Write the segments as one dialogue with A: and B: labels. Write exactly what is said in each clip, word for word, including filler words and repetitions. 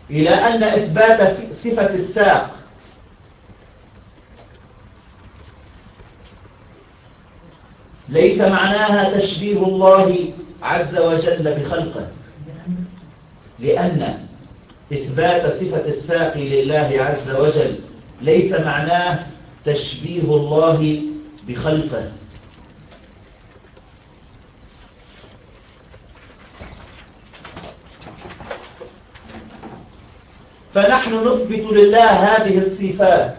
A: إلى أن إثبات صفة الساق ليس معناها تشبيه الله عز وجل بخلقه، لأن إثبات صفة الساق لله عز وجل ليس معناه تشبيه الله بخلقه. فنحن نثبت لله هذه الصفات،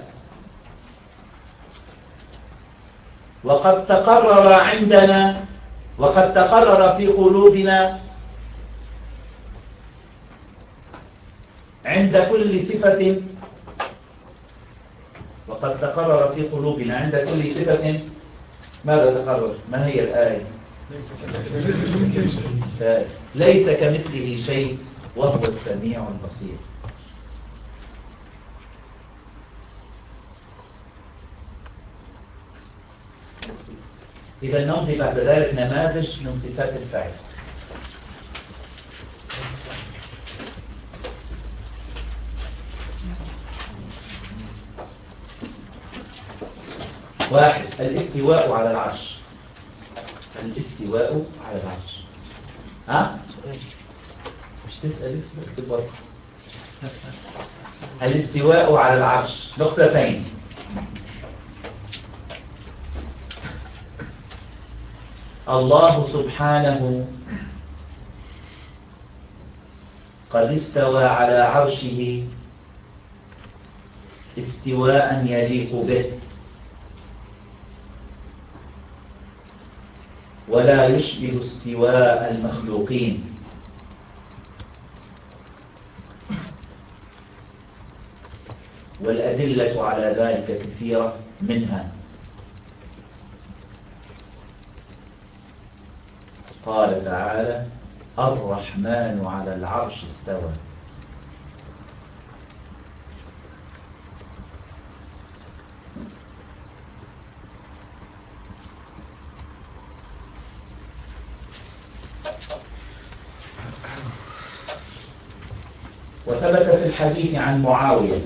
A: وقد تقرر عندنا وقد تقرر في قلوبنا عند كل صفة وقد تقرر في قلوبنا عند كل صفة. ماذا تقرر؟ ما هي الآية؟ ليس كمثله شيء وهو السميع البصير. إذا نمضي بعد ذلك نماذج من صفات الفاعل. واحد، الاستواء على العرش. الاستواء على العرش. ها؟ مش تسأل اسمك تبقى. الاستواء على العرش نقطتين. الله سبحانه قد استوى على عرشه استواء يليق به، ولا يشبه استواء المخلوقين. والأدلة على ذلك كثيرة، منها قال تعالى: الرحمن على العرش استوى. وثبت في الحديث عن معاوية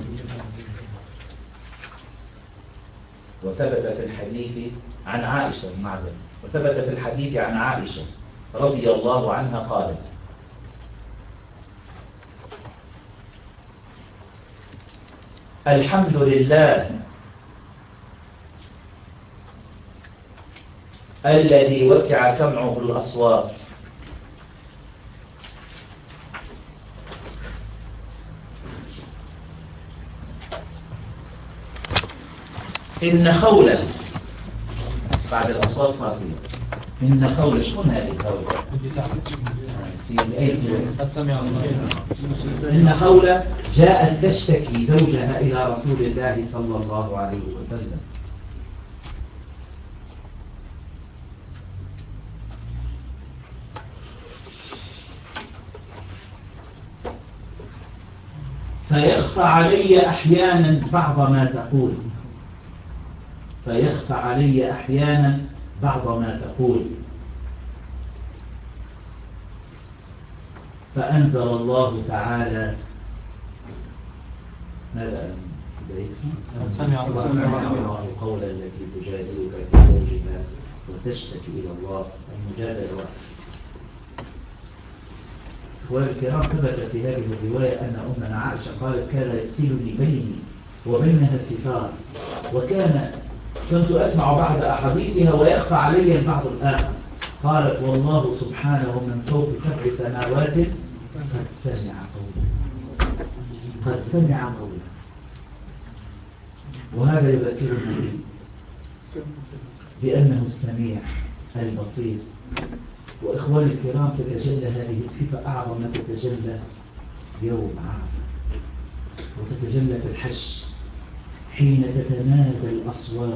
A: وثبت في الحديث عن عائشة معذرة وثبت في الحديث عن عائشة رضي الله عنها قالت: الحمد لله الذي وسع سمعه الأصوات، إن خولا بعد الأصوات فاصلة. إن خولا، شكون هذه خولا؟ إن خولا جاءت تشتكي زوجها إلى رسول الله صلى الله عليه وسلم، فيخفى علي أحيانا بعض ما تقول فيخفى علي أحيانا بعض ما تقول فأنزل الله تعالى: ماذا سمع الله قولا التي تجادلك في زوجها وتشتكي إلى الله. المجادلة واحد. والكرام ثبت في هذه الرواية أن أمنا عائشة قالت: كان يفصلني بيني وبينها ستار، وكان كنت أسمع بعض أحاديثها ويخفى علي البعض الآخر. قالت: والله سبحانه من فوق سبع سماوات قد سمع قوله قد سمع قوله وهذا يذكرنا بأنه السميع البصير. وإخواني الكرام، تتجلى هذه الصفة أعظم ما تتجلى يوم عرفة، وتتجلى في الحج حين تتنادى الأصوات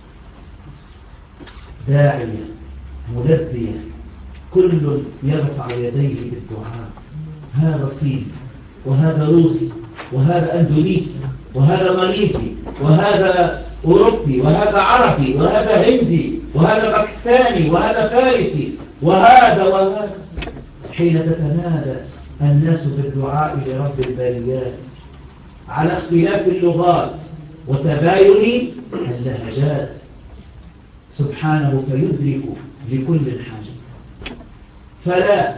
A: داعية ملبية، كل يرفع يديه بالدعاء. هذا صيني، وهذا روسي، وهذا أندونيسي، وهذا ماليزي، وهذا أوروبي، وهذا عربي، وهذا هندي، وهذا باكستاني، وهذا فارسي، وهذا وهذا. حين تتنادى الناس بالدعاء لرب البريات على اختلاف اللغات وتباين اللهجات سبحانه فيدرك لكل الحاجة، فلا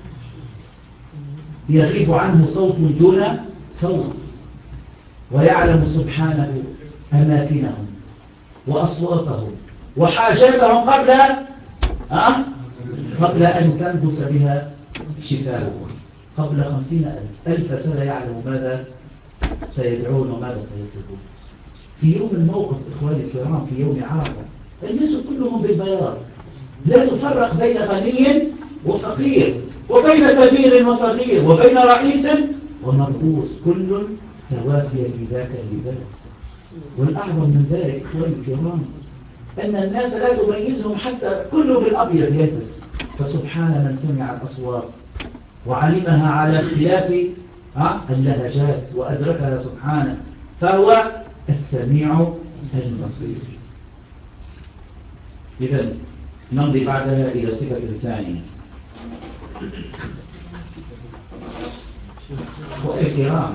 A: يغيب عنه صوت دون صوت، ويعلم سبحانه أماكنهم وأصواتهم وحاجاتهم قبل أه؟ قبل أن تنفس بها شفاؤهم. قبل خمسين ألف, ألف سنة يعلم ماذا سيدعون وماذا سيطلبون. في يوم الموقف إخواني الكرام، في يوم عرفة، الناس كلهم بالبياض، لا تفرق بين غني وفقير، وبين كبير وصغير، وبين رئيس ومرؤوس، كل سواسيا في ذاك اللباس. والأعظم من ذلك إخواني الكرام أن الناس لا تميزهم حتى كله بالأبيض يلبس. فسبحان من سمع الأصوات وعلمها على اختلاف اللهجات وأدركها سبحانه، فهو السميع البصير. إذن نمضي بعدها إلى صفة الثانية. والكرام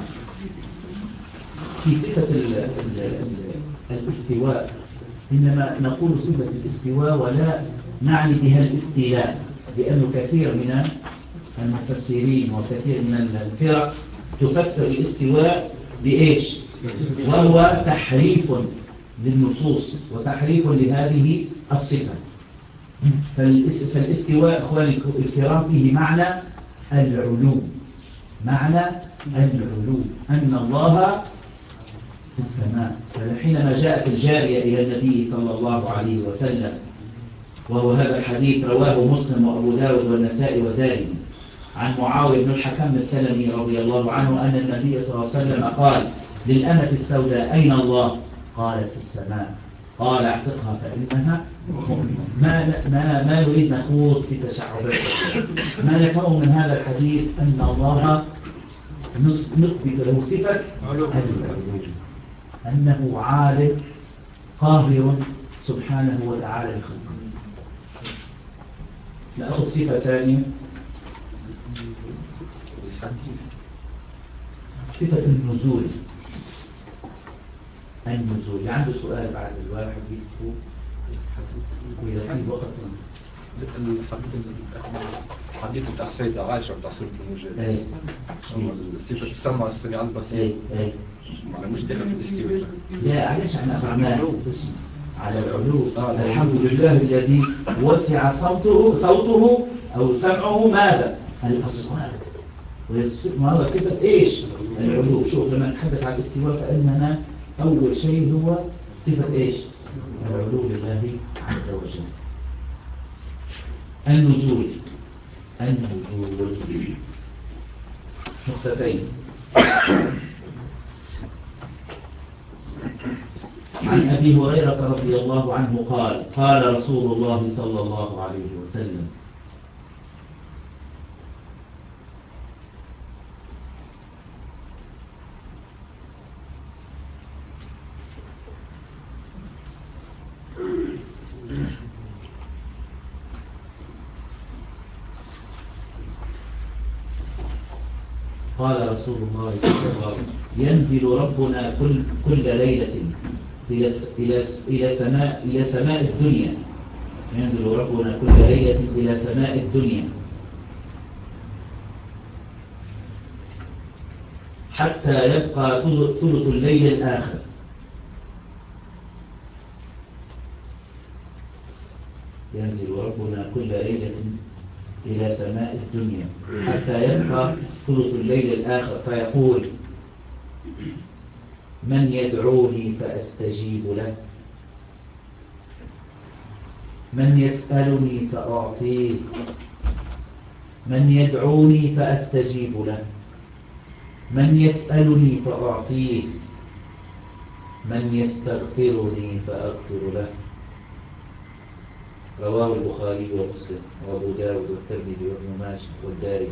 A: في صفة الاستواء إنما نقول صفة الاستواء ولا نعني بها الاستيلاء، لأنه كثير من المفسرين وكثير من الفرق تفسر الاستواء بإيش؟ وهو تحريف للنصوص وتحريف لهذه الصفة. فالاستواء إخواني الكرام فيه معنى العلو، معنى العلو أن الله في السماء. فحينما جاءت الجارية إلى النبي صلى الله عليه وسلم، وهو هذا الحديث رواه مسلم وأبو داود والنسائي والدارمي عن معاوية بن الحكم السلمي رضي الله عنه أن النبي صلى الله عليه وسلم قال للأمة السوداء أين الله؟ قالت في السماء. قال اعتقها فإنها مؤمنة. ما ما ما نريد نخوض في تشعبات، ما نفهم من هذا الحديث أن الله نثبت له صفة العلو، أنه عالم قاهر سبحانه وتعالى لخلقه. نأخذ صفة ثانية، صفة النزول. النزول اللي عنده سؤال بعد الواحد يكتبه وإذا في وقت.
B: الحديث بتاع السيدة عائشة بتاع سورة النجاة، صفة السمع السميع البصير، ما مش داخل في الاستواء.
A: لا علاش احنا فهمناه على العلو. الحمد لله الذي وسع صوته صوته أو سمعه ماذا؟ الأصوات. ما هو صفة إيش؟ العلو. شوف لما نتحدث عن الاستواء فإننا أول شيء هو صفة إيش؟ العلو لله عز وجل. النزول، النزول نقطتين. عن أبي هريرة رضي الله عنه قال قال رسول الله صلى الله عليه وسلم قال رسول الله صلى الله عليه وسلم ينزل ربنا كل كل ليلة إلى إلى إلى سماء إلى سماء الدنيا. ينزل ربنا كل ليلة إلى سماء الدنيا حتى يبقى ثلث الليل الآخر. ينزل ربنا كل ليلة إلى سماء الدنيا حتى يبقى ثلث الليل الآخر فيقول من يدعوني فأستجيب له، من يسألني فأعطيه، من يدعوني فأستجيب له، من يسألني فأعطيه، من يستغفرني فأغفر له. رواه البخاري ومسلم وأبو داود والترمذي وابن ماجه والدارمي.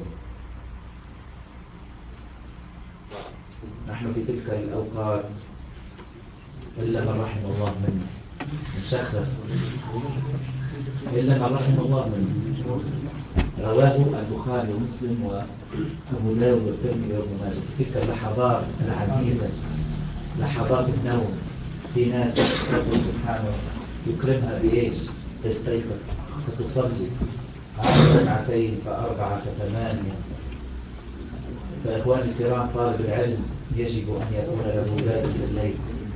A: نحن في تلك الأوقات إلا من رحم الله منا، نشخص إلا من رحم الله منا. رواه البخاري ومسلم وأبو داود والترمذي وابن ماجه. تلك اللحظات العزيزة، لحظات النوم، في ناس ربنا سبحانه يكرمها بإيش؟ تستيقظ فتصلي ركعتين فأربعة فثمانية. فإخواني الكرام، طالب العلم يجب أن يكون له زاد في الليل،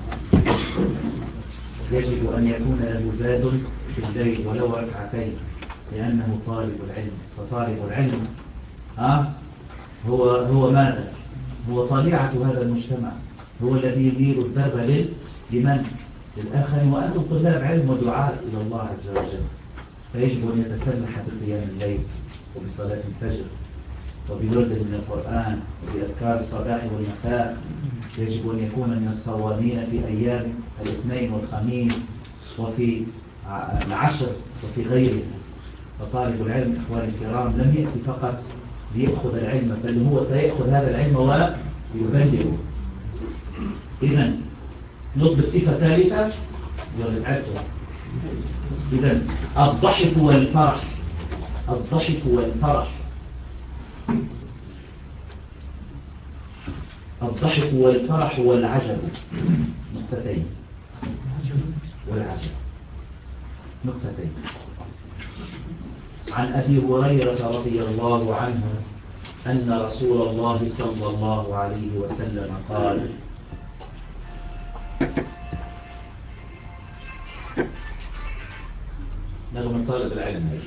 A: يجب أن يكون له زاد في الليل ولو ركعتين، لأنه طالب العلم. فطالب العلم ها هو هو ماذا؟ هو طليعة هذا المجتمع، هو الذي يدير الدرب لل لمن؟ للآخرين، وأنتم طلاب علم ودعاء إلى الله عز وجل. فيجب أن يتسلح بقيام الليل وبصلاة الفجر وبورد من القرآن وبأذكار الصباح والمساء. يجب أن يكون من الصوامين في أيام الاثنين والخميس وفي العشر وفي غيره. فطالب العلم إخواني الكرام لم يأتي فقط ليأخذ العلم، بل هو سيأخذ هذا العلم ويبلغه. إذن نضبط صفة ثالثة يرجعته. إذن الضحك والفرح، الضحك والفرح، الضحك والفرح والعجب، نقطتين، والعجب نقطتين. عن أبي هريرة رضي الله عنه أن رسول الله صلى الله عليه وسلم قال: نغم طالب العلم،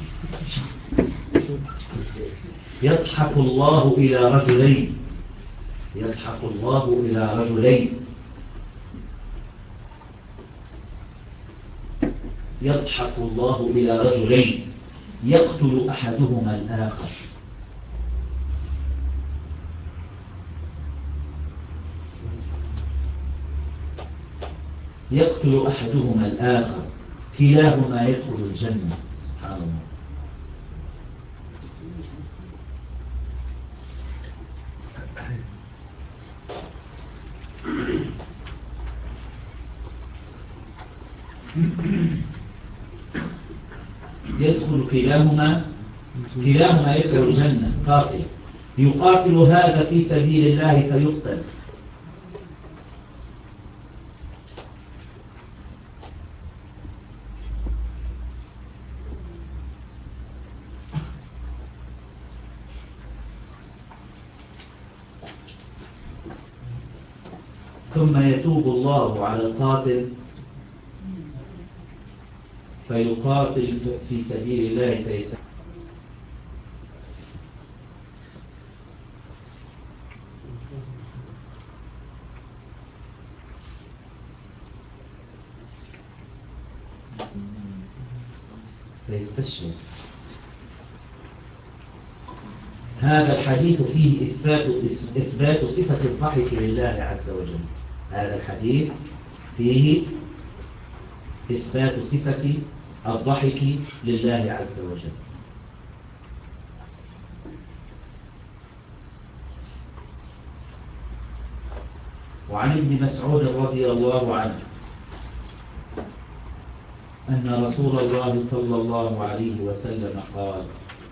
A: يضحك الله إلى رجلين، يضحك الله إلى رجلين يضحك الله إلى رجلين يقتل أحدهما الآخر. يقتل أحدهما الآخر كلاهما يدخل الجنة. سبحان الله. يدخل كلاهما كلاهما يدخل الجنة. قاتل يقاتل هذا في سبيل الله فيقتل، ثم يتوب الله على القاتل فيقاتل في سبيل الله فيستحق. فيستشهد. هذا الحديث فيه إثبات إثبات صفة الضحك لله عز وجل. هذا الحديث فيه إثبات صفة الضحك لله عز وجل. وعن ابن مسعود رضي الله عنه أن رسول الله صلى الله عليه وسلم قال: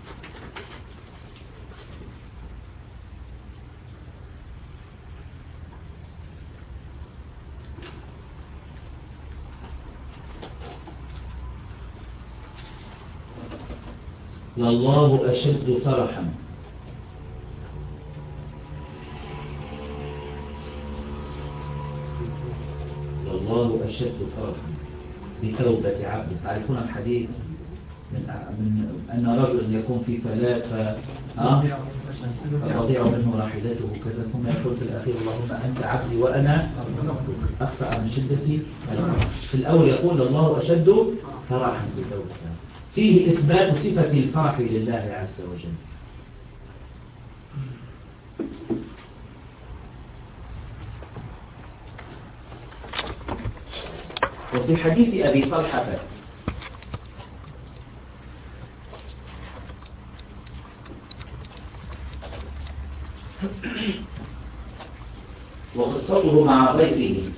A: لله أشد فرحا لله أشد فرحا بتوبة عبده. تعرفون الحديث من, من أن رجل يكون في فلاة فتضيع منه راحلته كذا، ثم يقول في الأخير: اللهم أنت عبدي وأنا أخطأ من شدتي. في الأول يقول الله أشد فرحا بتوبة. فيه إثبات صفة الفرح لله عز وجل. وفي حديث أبي طلحة وقصته مع ضيفه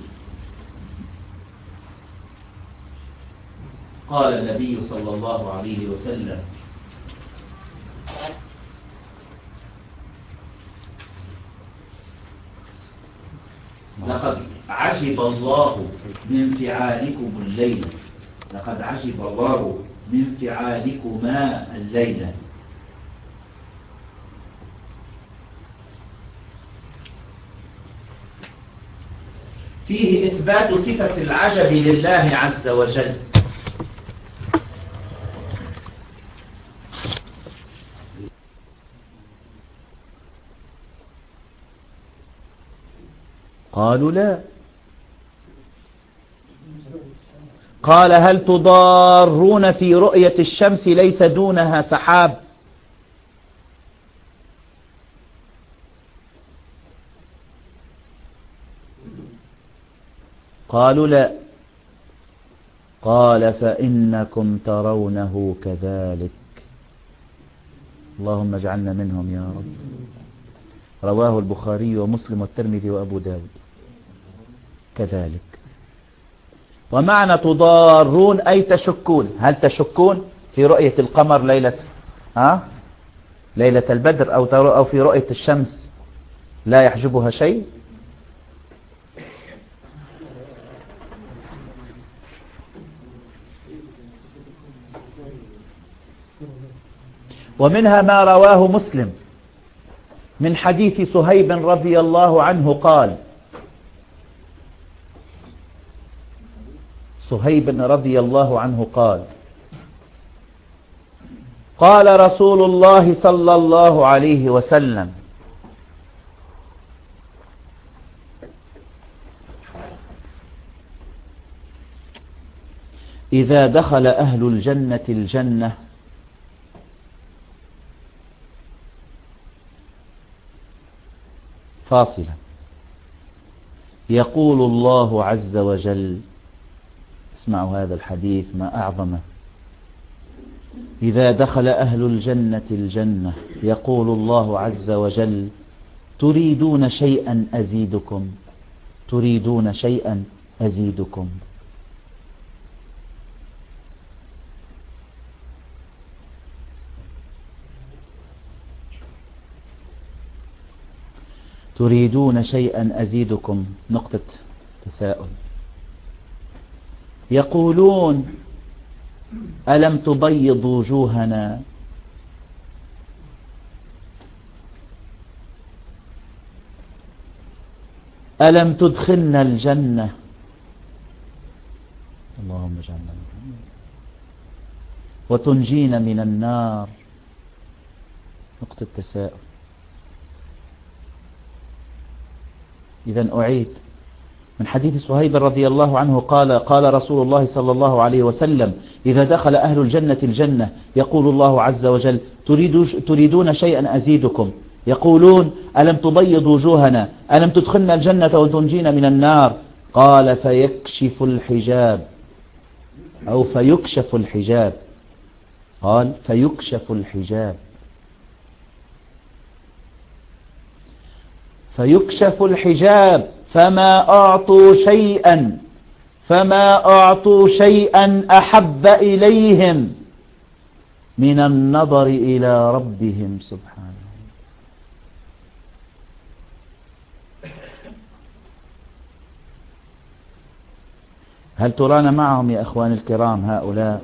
A: قال النبي صلى الله عليه وسلم: لقد عجب الله من فعالكم الليلة، لقد عجب الله من فعالكما الليلة. فيه إثبات صفة العجب لله عز وجل. قالوا لا. قال هل تضارون في رؤية الشمس ليس دونها سحاب؟ قالوا لا. قال فإنكم ترونه كذلك. اللهم اجعلنا منهم يا رب. رواه البخاري ومسلم والترمذي وأبو داود. كذلك. ومعنى تضارون أي تشكون. هل تشكون في رؤية القمر ليلة ها ليلة البدر أو أو في رؤية الشمس لا يحجبها شيء؟ ومنها ما رواه مسلم من حديث صهيب رضي الله عنه قال صهيب رضي الله عنه قال قال رسول الله صلى الله عليه وسلم إذا دخل أهل الجنة الجنة فاصلة يقول الله عز وجل، اسمعوا هذا الحديث ما أعظمه، إذا دخل أهل الجنة الجنة يقول الله عز وجل تريدون شيئا أزيدكم تريدون شيئا أزيدكم. تريدون شيئا أزيدكم نقطة تساؤل. يقولون ألم تبيض وجوهنا ألم تدخلنا الجنة اللهم اجعلنا وتنجينا من النار نقطة تساؤل. إذن أعيد من حديث صهيب رضي الله عنه قال قال رسول الله صلى الله عليه وسلم إذا دخل أهل الجنة الجنة يقول الله عز وجل تريدون شيئا أزيدكم. يقولون ألم تبيض وجوهنا ألم تدخلنا الجنة وتنجينا من النار. قال فيكشف الحجاب أو فيكشف الحجاب قال فيكشف الحجاب فيكشف الحجاب فما أعطوا شيئا فما أعطوا شيئا أحب إليهم من النظر إلى ربهم سبحانه. هل ترانا معهم يا أخوان الكرام هؤلاء؟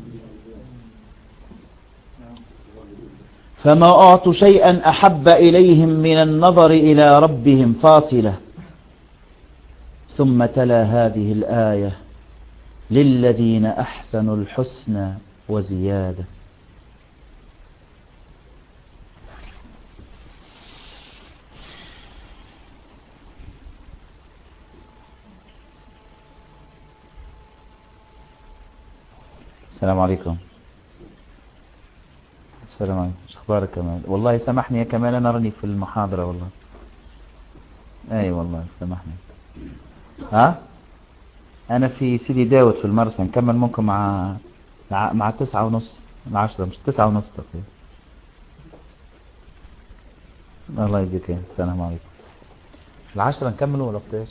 A: فما أعطوا شيئا أحب إليهم من النظر إلى ربهم فاصلة. ثم تلا هذه الآية للذين أحسنوا الحسنى وزيادة. السلام عليكم. السلام عليكم. شو اخبارك كمال؟ والله سامحني يا كمال انا راني في المحاضرة والله. اي والله سامحني. ها؟ انا في سيدي داود في المرسى نكمل ممكن مع مع تسعة ونص مع عشرة مش تسعة ونص تقريبا. الله يجزيك خير. السلام عليكم. العشرة نكمل ولا قداش؟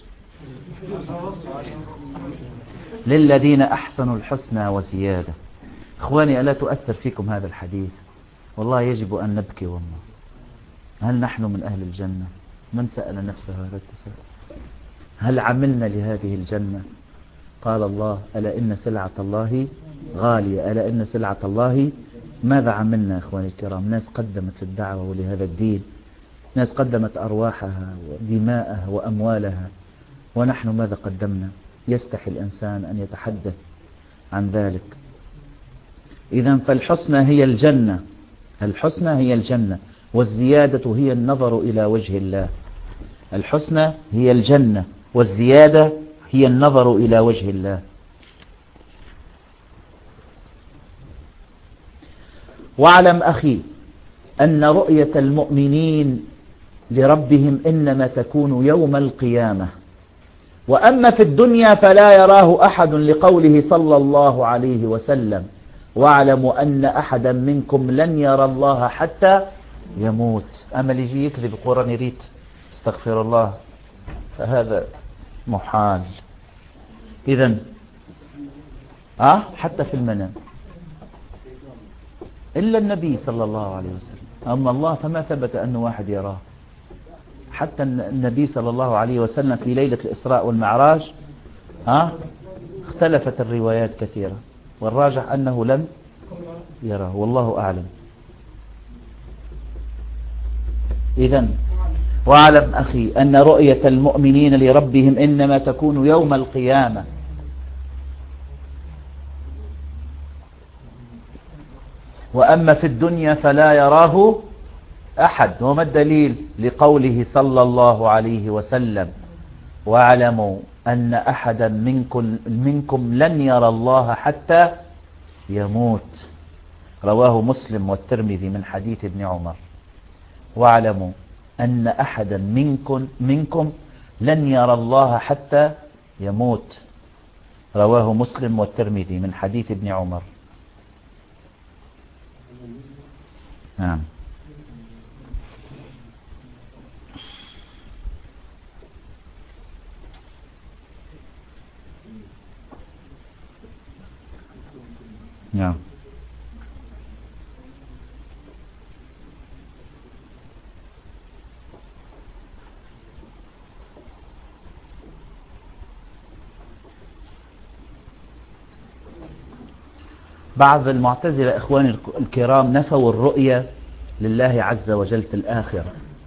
A: للذين احسنوا الحسنى وزيادة. اخواني الا تؤثر فيكم هذا الحديث؟ والله يجب أن نبكي والله. هل نحن من أهل الجنة؟ من سأل نفسه هذا التساؤل؟ هل عملنا لهذه الجنة؟ قال الله ألا إن سلعة الله غالية، ألا إن سلعة الله. ماذا عملنا إخواني الكرام؟ ناس قدمت للدعوة ولهذا الدين، ناس قدمت أرواحها ودماءها وأموالها، ونحن ماذا قدمنا؟ يستحي الإنسان أن يتحدث عن ذلك. إذن فالحسنى هي الجنة، الحسنى هي الجنة، والزيادة هي النظر إلى وجه الله. الحسنى هي الجنة، والزيادة هي النظر إلى وجه الله. واعلم أخي أن رؤية المؤمنين لربهم إنما تكون يوم القيامة، وأما في الدنيا فلا يراه أحد، لقوله صلى الله عليه وسلم واعلموا أن أحدا منكم لن يرى الله حتى يموت. أما اللي يجي يكذب القرآن يريد استغفر الله، فهذا محال. إذن أه حتى في المنام إلا النبي صلى الله عليه وسلم، أما الله فما ثبت أن واحد يراه. حتى النبي صلى الله عليه وسلم في ليلة الإسراء والمعراج ها اختلفت الروايات كثيرة، والراجح أنه لم يراه والله أعلم. إذن واعلم أخي أن رؤية المؤمنين لربهم إنما تكون يوم القيامة. وأما في الدنيا فلا يراه أحد. وما الدليل؟ لقوله صلى الله عليه وسلم واعلموا أن أحدا منكم, منكم لن يرى الله حتى يموت. رواه مسلم والترمذي من حديث ابن عمر. واعلموا أن أحدا منكم, منكم لن يرى الله حتى يموت. رواه مسلم والترمذي من حديث ابن عمر. نعم. نعم. بعض المعتزلة إخواني الكرام نفوا الرؤية لله عز وجل في الآخرة،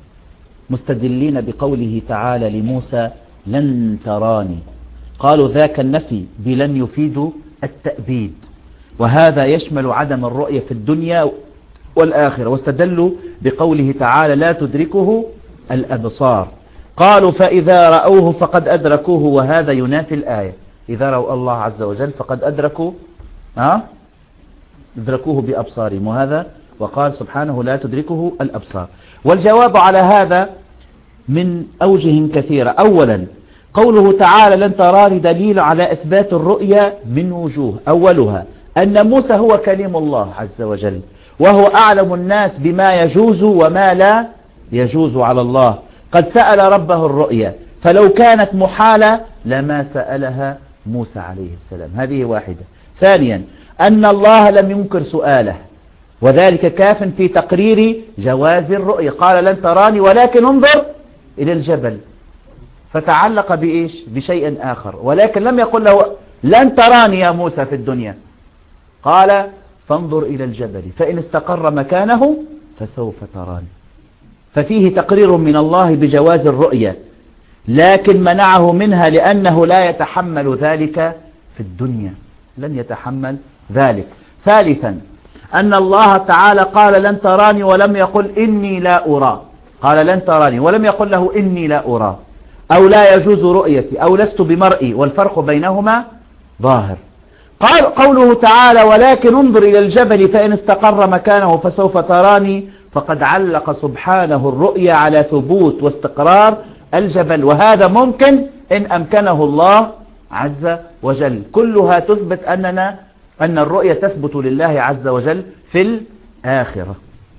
A: مستدلين بقوله تعالى لموسى لن تراني. قالوا ذاك النفي بلن يفيد التأبيد، وهذا يشمل عدم الرؤية في الدنيا والآخرة. واستدلوا بقوله تعالى لا تدركه الأبصار. قالوا فإذا رأوه فقد أدركوه، وهذا ينافي الآية. إذا رأوا الله عز وجل فقد أدركوا ها أدركوه بأبصارهم، وهذا وقال سبحانه لا تدركه الأبصار. والجواب على هذا من أوجه كثيرة. أولا قوله تعالى لن تراني دليل على إثبات الرؤية من وجوه. أولها أن موسى هو كليم الله عز وجل، وهو أعلم الناس بما يجوز وما لا يجوز على الله. قد سأل ربه الرؤية، فلو كانت محالة لما سألها موسى عليه السلام. هذه واحدة. ثانيا أن الله لم ينكر سؤاله، وذلك كاف في تقرير جواز الرؤية. قال لن تراني ولكن انظر إلى الجبل، فتعلق بإيش؟ بشيء آخر، ولكن لم يقل له لن تراني يا موسى في الدنيا، قال فانظر إلى الجبل فإن استقر مكانه فسوف تراني. ففيه تقرير من الله بجواز الرؤية، لكن منعه منها لأنه لا يتحمل ذلك في الدنيا، لن يتحمل ذلك. ثالثا أن الله تعالى قال لن تراني ولم يقل إني لا أرى، قال لن تراني ولم يقل له إني لا أرى أو لا يجوز رؤيتي أو لست بمرئي، والفرق بينهما ظاهر. قال قوله تعالى ولكن انظر إلى الجبل فإن استقر مكانه فسوف تراني، فقد علق سبحانه الرؤية على ثبوت واستقرار الجبل، وهذا ممكن إن أمكنه الله عز وجل. كلها تثبت أننا أن الرؤية تثبت لله عز وجل في الآخرة.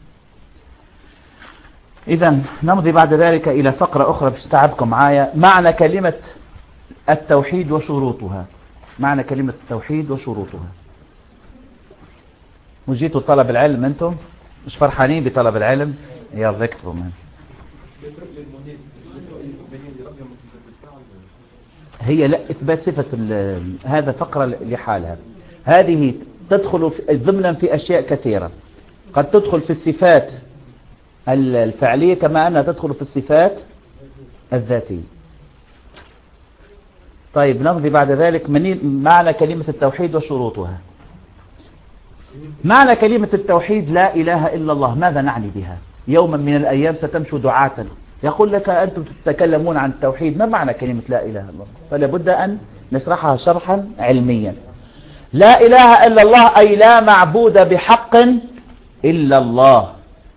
A: إذا نمضي بعد ذلك إلى فقرة أخرى باستعبكم معايا، معنى كلمة التوحيد وشروطها. معنى كلمة التوحيد وشروطها. وجيتوا طلب العلم أنتم مش فرحانين بطلب العلم؟ يلا اكتبوا من هي لا إثبات صفة هذا فقرة لحالها. هذه تدخل في ضمنا في أشياء كثيرة، قد تدخل في الصفات الفعلية كما أنها تدخل في الصفات الذاتية. طيب نقضي بعد ذلك معنى كلمة التوحيد وشروطها. معنى كلمة التوحيد لا إله إلا الله، ماذا نعني بها؟ يوما من الأيام ستمشوا دعاة يقول لك أنتم تتكلمون عن التوحيد، ما معنى كلمة لا إله إلا الله؟ فلا بد أن نشرحها شرحا علميا. لا إله إلا الله أي لا معبود بحق إلا الله.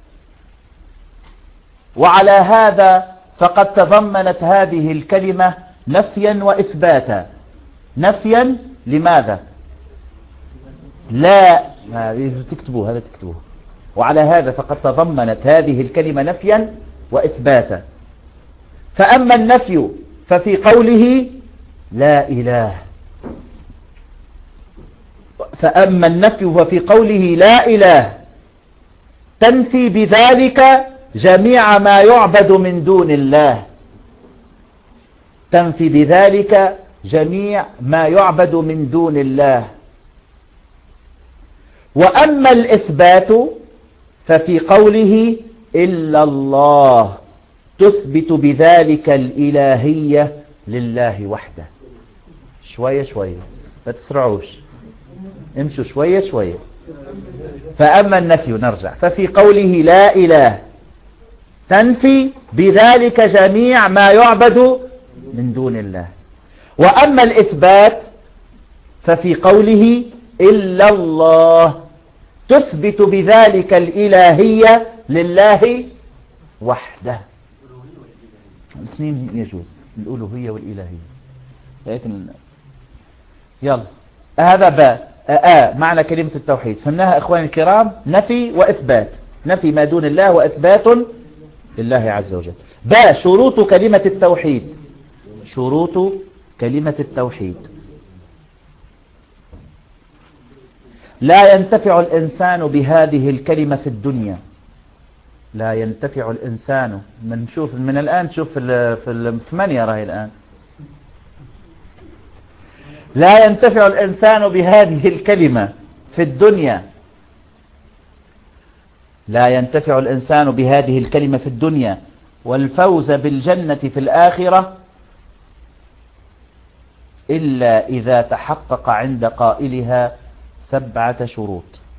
A: وعلى هذا فقد تضمنت هذه الكلمة نفيا وإثباتا. نفيا لماذا؟ لا تكتبوه هذا تكتبوه. وعلى هذا فقد تضمنت هذه الكلمة نفيا وإثباتا. فأما النفي ففي قوله لا إله، فأما النفي ففي قوله لا إله تنفي بذلك جميع ما يعبد من دون الله، تنفي بذلك جميع ما يعبد من دون الله. وأما الإثبات ففي قوله إلا الله تثبت بذلك الإلهية لله وحده. شوية شوية لا تسرعوش، امشوا شوية شوية. فأما النفي نرجع ففي قوله لا إله تنفي بذلك جميع ما يعبد من دون الله. وأما الإثبات ففي قوله إلا الله تثبت بذلك الإلهية لله وحده. الاثنين يجوز، الألوهية والإلهية. لكن يلا هذا باء آه معنى كلمة التوحيد فهمناها إخواني الكرام، نفي وإثبات، نفي ما دون الله وإثبات لله عز وجل. باء شروط كلمة التوحيد. شروط كلمة التوحيد: لا ينتفع الإنسان بهذه الكلمة في الدنيا. لا ينتفع الإنسان، من نشوف من الآن شوف في في الثمانية راهي الآن. لا ينتفع الإنسان بهذه الكلمة في الدنيا. لا ينتفع الإنسان بهذه الكلمة في الدنيا والفوز بالجنة في الآخرة إلا إذا تحقق عند قائلها سبعة شروط.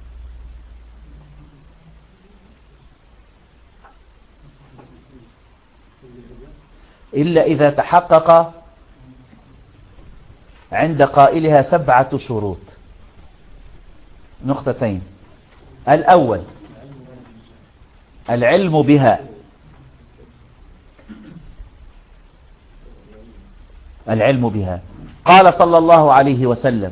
A: إلا إذا تحقق عند قائلها سبعة شروط. نقطتين: الأول العلم بها، العلم بها. قال صلى الله عليه وسلم: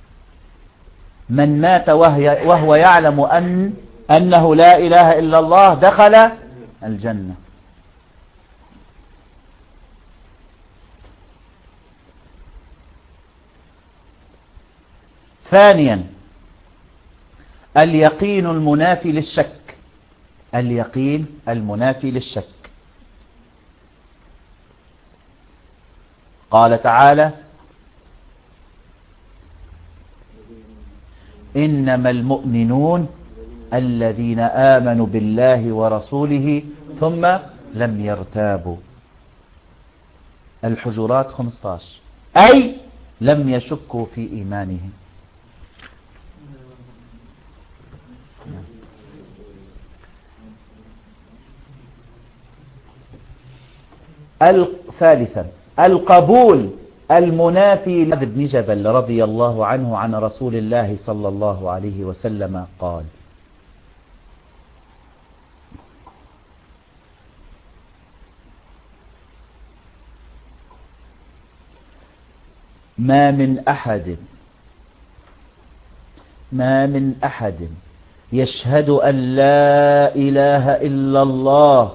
A: من مات وهي وهو يعلم أن أنه لا إله إلا الله دخل الجنة. ثانيا اليقين المنافي للشك، اليقين المنافي للشك. قال تعالى: إنما المؤمنون الذين آمنوا بالله ورسوله ثم لم يرتابوا. الحجرات خمسة عشر، أي لم يشكوا في إيمانهم. ثالثا القبول المنافي. معاذ بن جبل رضي الله عنه عن رسول الله صلى الله عليه وسلم قال: ما من أحد ما من أحد يشهد أن لا إله إلا الله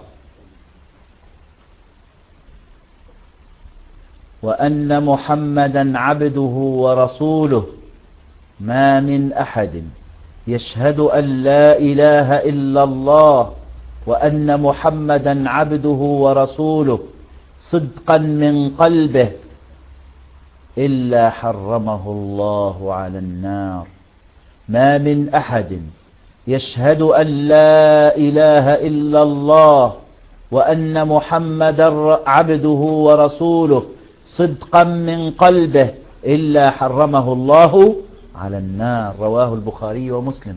A: وأن محمدا عبده ورسوله ما من أحد يشهد أن لا إله إلا الله وأن محمدا عبده ورسوله صدقا من قلبه إلا حرمه الله على النار. ما من أحد يشهد أن لا إله إلا الله وأن محمدا عبده ورسوله صدقا من قلبه إلا حرمه الله على النار. رواه البخاري ومسلم.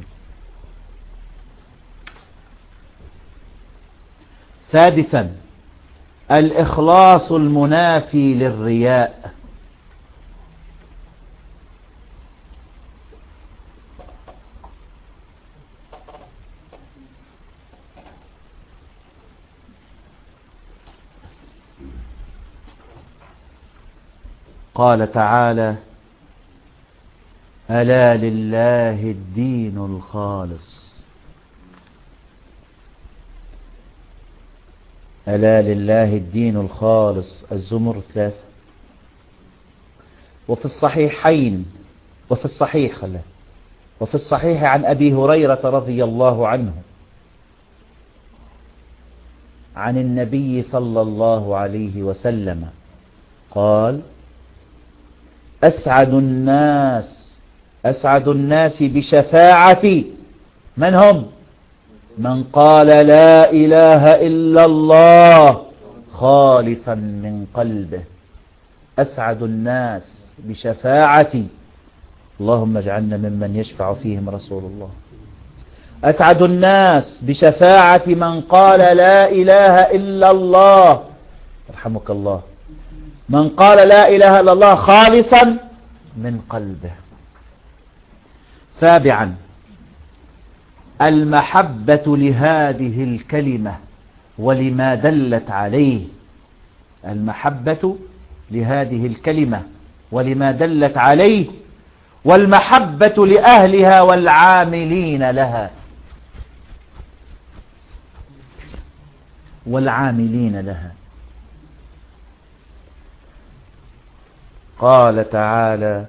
A: سادسا الإخلاص المنافي للرياء. قال تعالى: ألا لله الدين الخالص. ألا لله الدين الخالص. الزمر ثلاثة. وفي الصحيحين وفي الصحيح خله وفي الصحيح عن أبي هريرة رضي الله عنه عن النبي صلى الله عليه وسلم قال: أسعد الناس أسعد الناس بشفاعتي من هم؟ من قال لا إله إلا الله خالصا من قلبه. أسعد الناس بشفاعتي، اللهم اجعلنا ممن يشفع فيهم رسول الله. أسعد الناس بشفاعة من قال لا إله إلا الله، رحمك الله، من قال لا إله إلا الله خالصا من قلبه. سابعا المحبة لهذه الكلمة ولما دلت عليه. المحبة لهذه الكلمة ولما دلت عليه، والمحبة لأهلها والعاملين لها والعاملين لها. قال تعالى،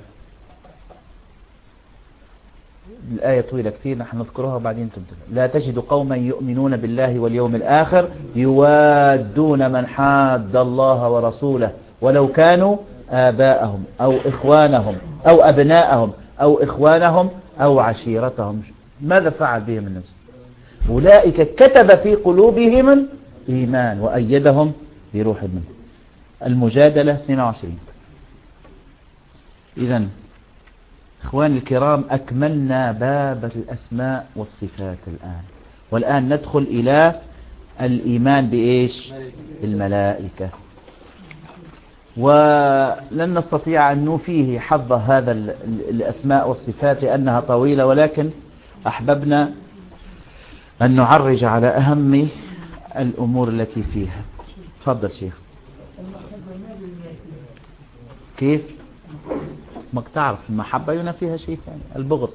A: الآية طويلة كثير نحن نذكرها وبعدين تنتهي. لا تجد قوما يؤمنون بالله واليوم الآخر يوادون من حاد الله ورسوله ولو كانوا آباءهم أو إخوانهم أو أبناءهم أو إخوانهم أو عشيرتهم. ماذا فعل بهم النبي؟ أولئك كتب في قلوبهم الإيمان وأيدهم بروح منه. المجادلة اثنين وعشرين. إذن إخواني الكرام، أكملنا باب الأسماء والصفات الآن، والآن ندخل إلى الإيمان بإيش؟ الملائكة. ولن نستطيع أن نوفيه حظ هذا الأسماء والصفات لأنها طويلة، ولكن أحببنا أن نعرج على أهم الأمور التي فيها. تفضل شيخ. كيف؟ ما تعرف المحبة ينافيها شيء ثاني، البغض.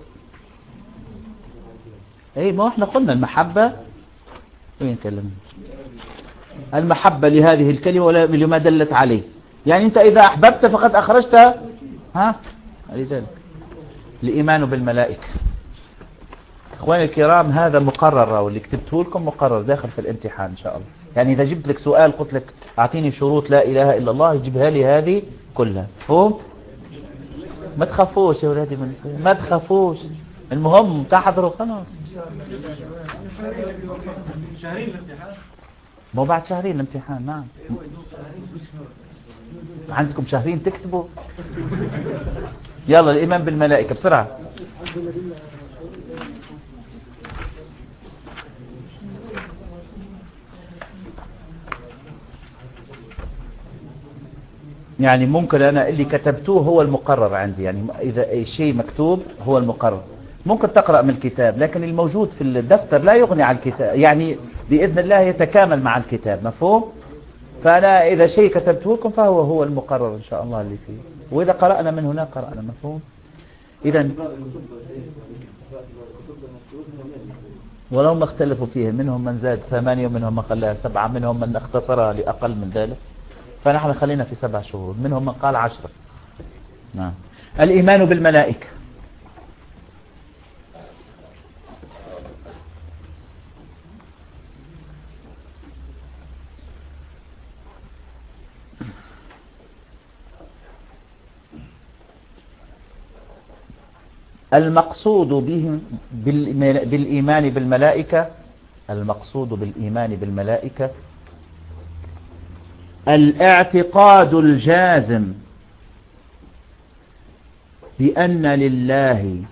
A: اي ما احنا قلنا المحبة وين كلمنا المحبة لهذه الكلمة ولا لما دلت عليه. يعني انت اذا احببت فقد اخرجت ها لذلك الايمان بالملائكة. اخواني الكرام، هذا مقرر واللي كتبته لكم مقرر داخل في الامتحان ان شاء الله. يعني اذا جبت لك سؤال قلت لك اعطيني شروط لا اله الا الله، يجيبها لي هذه كلها. فهم؟ ما تخافوش يا ولادي، من ما تخافوش، المهم تحضروا خلاص. شهرين الامتحان، مو بعد شهرين الامتحان. نعم، عندكم شهرين تكتبوا. يلا الإيمان بالملائكة بسرعة. يعني ممكن أنا اللي كتبتوه هو المقرر عندي، يعني إذا أي شيء مكتوب هو المقرر. ممكن تقرأ من الكتاب، لكن الموجود في الدفتر لا يغني عن الكتاب، يعني بإذن الله يتكامل مع الكتاب. مفهوم؟ فأنا إذا شيء كتبته لكم فهو هو المقرر إن شاء الله اللي فيه، وإذا قرأنا من هنا قرأنا. مفهوم؟ إذا ولو ما اختلفوا فيه، منهم من زاد ثمانية ومنهم من خلاها سبعة، منهم من اختصرها لأقل من ذلك، فنحن خلينا في سبع شهور، منهم من قال عشرة. نعم. الإيمان بالملائكة.
C: المقصود بهم بالإيمان بالملائكة المقصود بالإيمان بالملائكة الاعتقاد الجازم بأن لله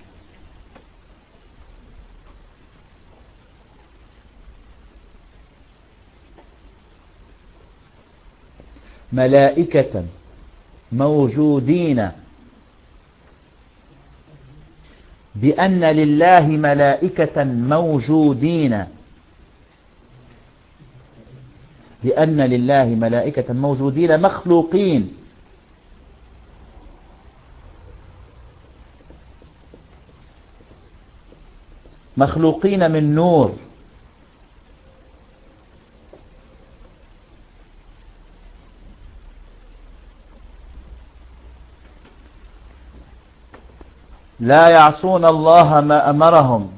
C: ملائكة موجودين بأن لله ملائكة موجودين بأن لله ملائكة موجودين مخلوقين مخلوقين من نور لا يعصون الله ما أمرهم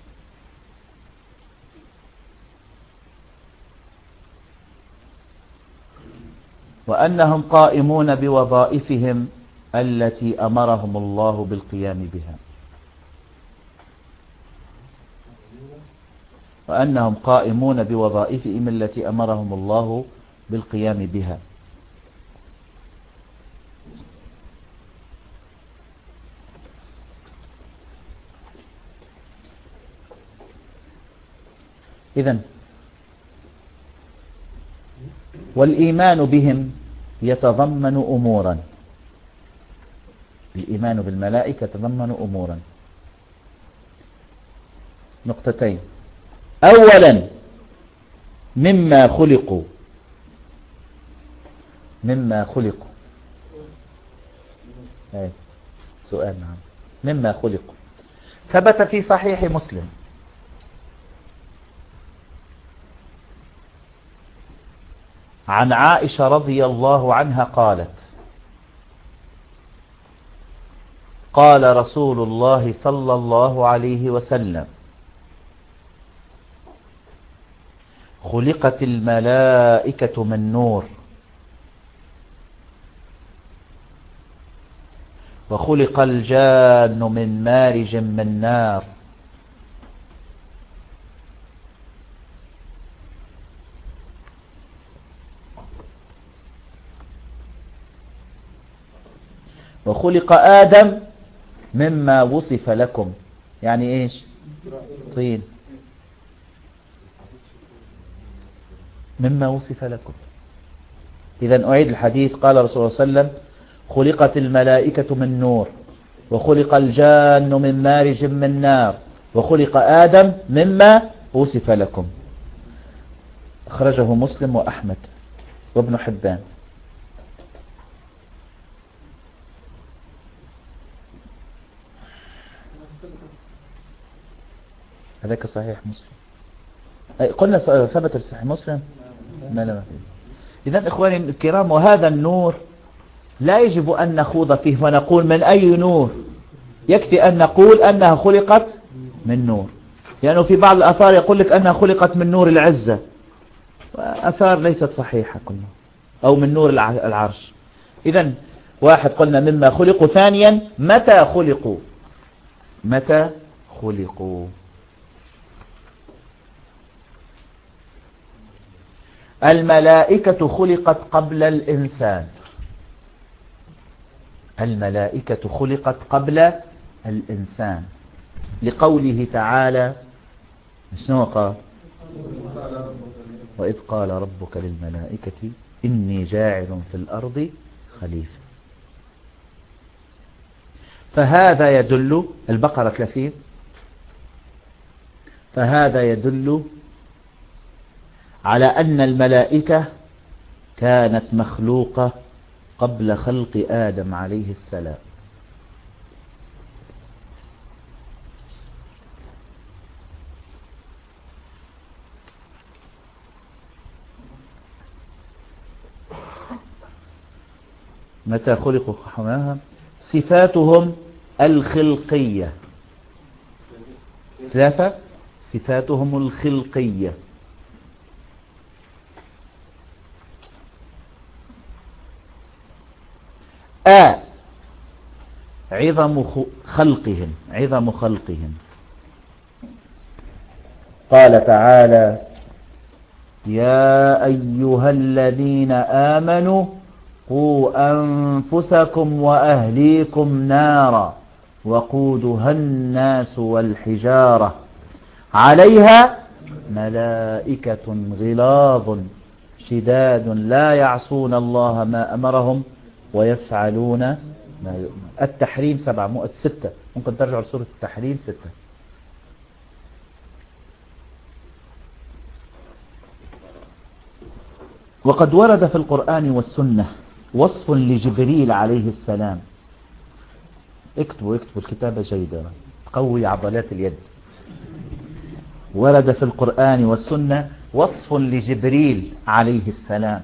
C: وأنهم قائمون بوظائفهم التي أمرهم الله بالقيام بها وأنهم قائمون بوظائفهم التي أمرهم الله بالقيام بها إذن والإيمان بهم يتضمن أمورا الإيمان بالملائكة يتضمن أمورا نقطتين أولا مما خلقوا مما خلقوا أي سؤال نعم مما خلقوا ثبت في صحيح مسلم عن عائشة رضي الله عنها قالت قال رسول الله صلى الله عليه وسلم خلقت الملائكة من نور وخلق الجان من مارج من نار وخلق آدم مما وصف لكم يعني إيش طين مما وصف لكم إذن أعيد الحديث قال رسول الله صلى الله عليه وسلم خلقت الملائكة من نور وخلق الجان من مارج من نار وخلق آدم مما وصف لكم أخرجه مسلم وأحمد وابن حبان هذاك صحيح مسلم قلنا ثبت في صحيح مسلم ما لا إذن إخواني الكرام وهذا النور لا يجب أن نخوض فيه ونقول من أي نور يكفي أن نقول أنها خلقت من نور لأنه يعني في بعض الآثار يقول لك أنها خلقت من نور العزة وآثار ليست صحيحة كلها أو من نور العرش إذن واحد قلنا مما خلقوا ثانيا متى خلقوا متى خلقوا الملائكة خلقت قبل الإنسان الملائكة خلقت قبل الإنسان لقوله تعالى شنو قال وإذ قال ربك للملائكة إني جاعل في الأرض خليفة فهذا يدل البقرة ثلاثين فهذا يدل على أن الملائكة كانت مخلوقة قبل خلق آدم عليه السلام متى خلقوا حماها صفاتهم الخلقية ثلاثة صفاتهم الخلقية آ عظم خلقهم عظم خلقهم. قال تعالى: يا أيها الذين آمنوا قوا أنفسكم وأهليكم نارا وقودها الناس والحجارة عليها ملائكة غلاظ شداد لا يعصون الله ما أمرهم ويفعلون ما يؤمر. التحريم سبعمائة ستة، ممكن ترجعوا لسورة التحريم ستة. وقد ورد في القرآن والسنة وصف لجبريل عليه السلام. اكتبوا اكتبوا الكتابة جيدة قوي عضلات اليد. ورد في القرآن والسنة وصف لجبريل عليه السلام.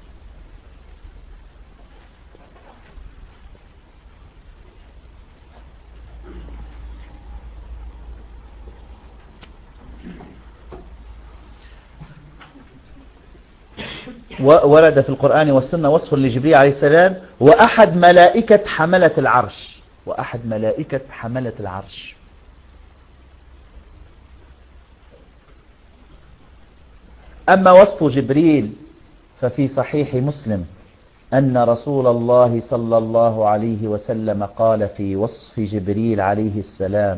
C: ورد في القرآن والسنة وصف لجبريل عليه السلام وأحد ملائكة حملة العرش وأحد ملائكة حملة العرش. أما وصف جبريل ففي صحيح مسلم أن رسول الله صلى الله عليه وسلم قال في وصف جبريل عليه السلام: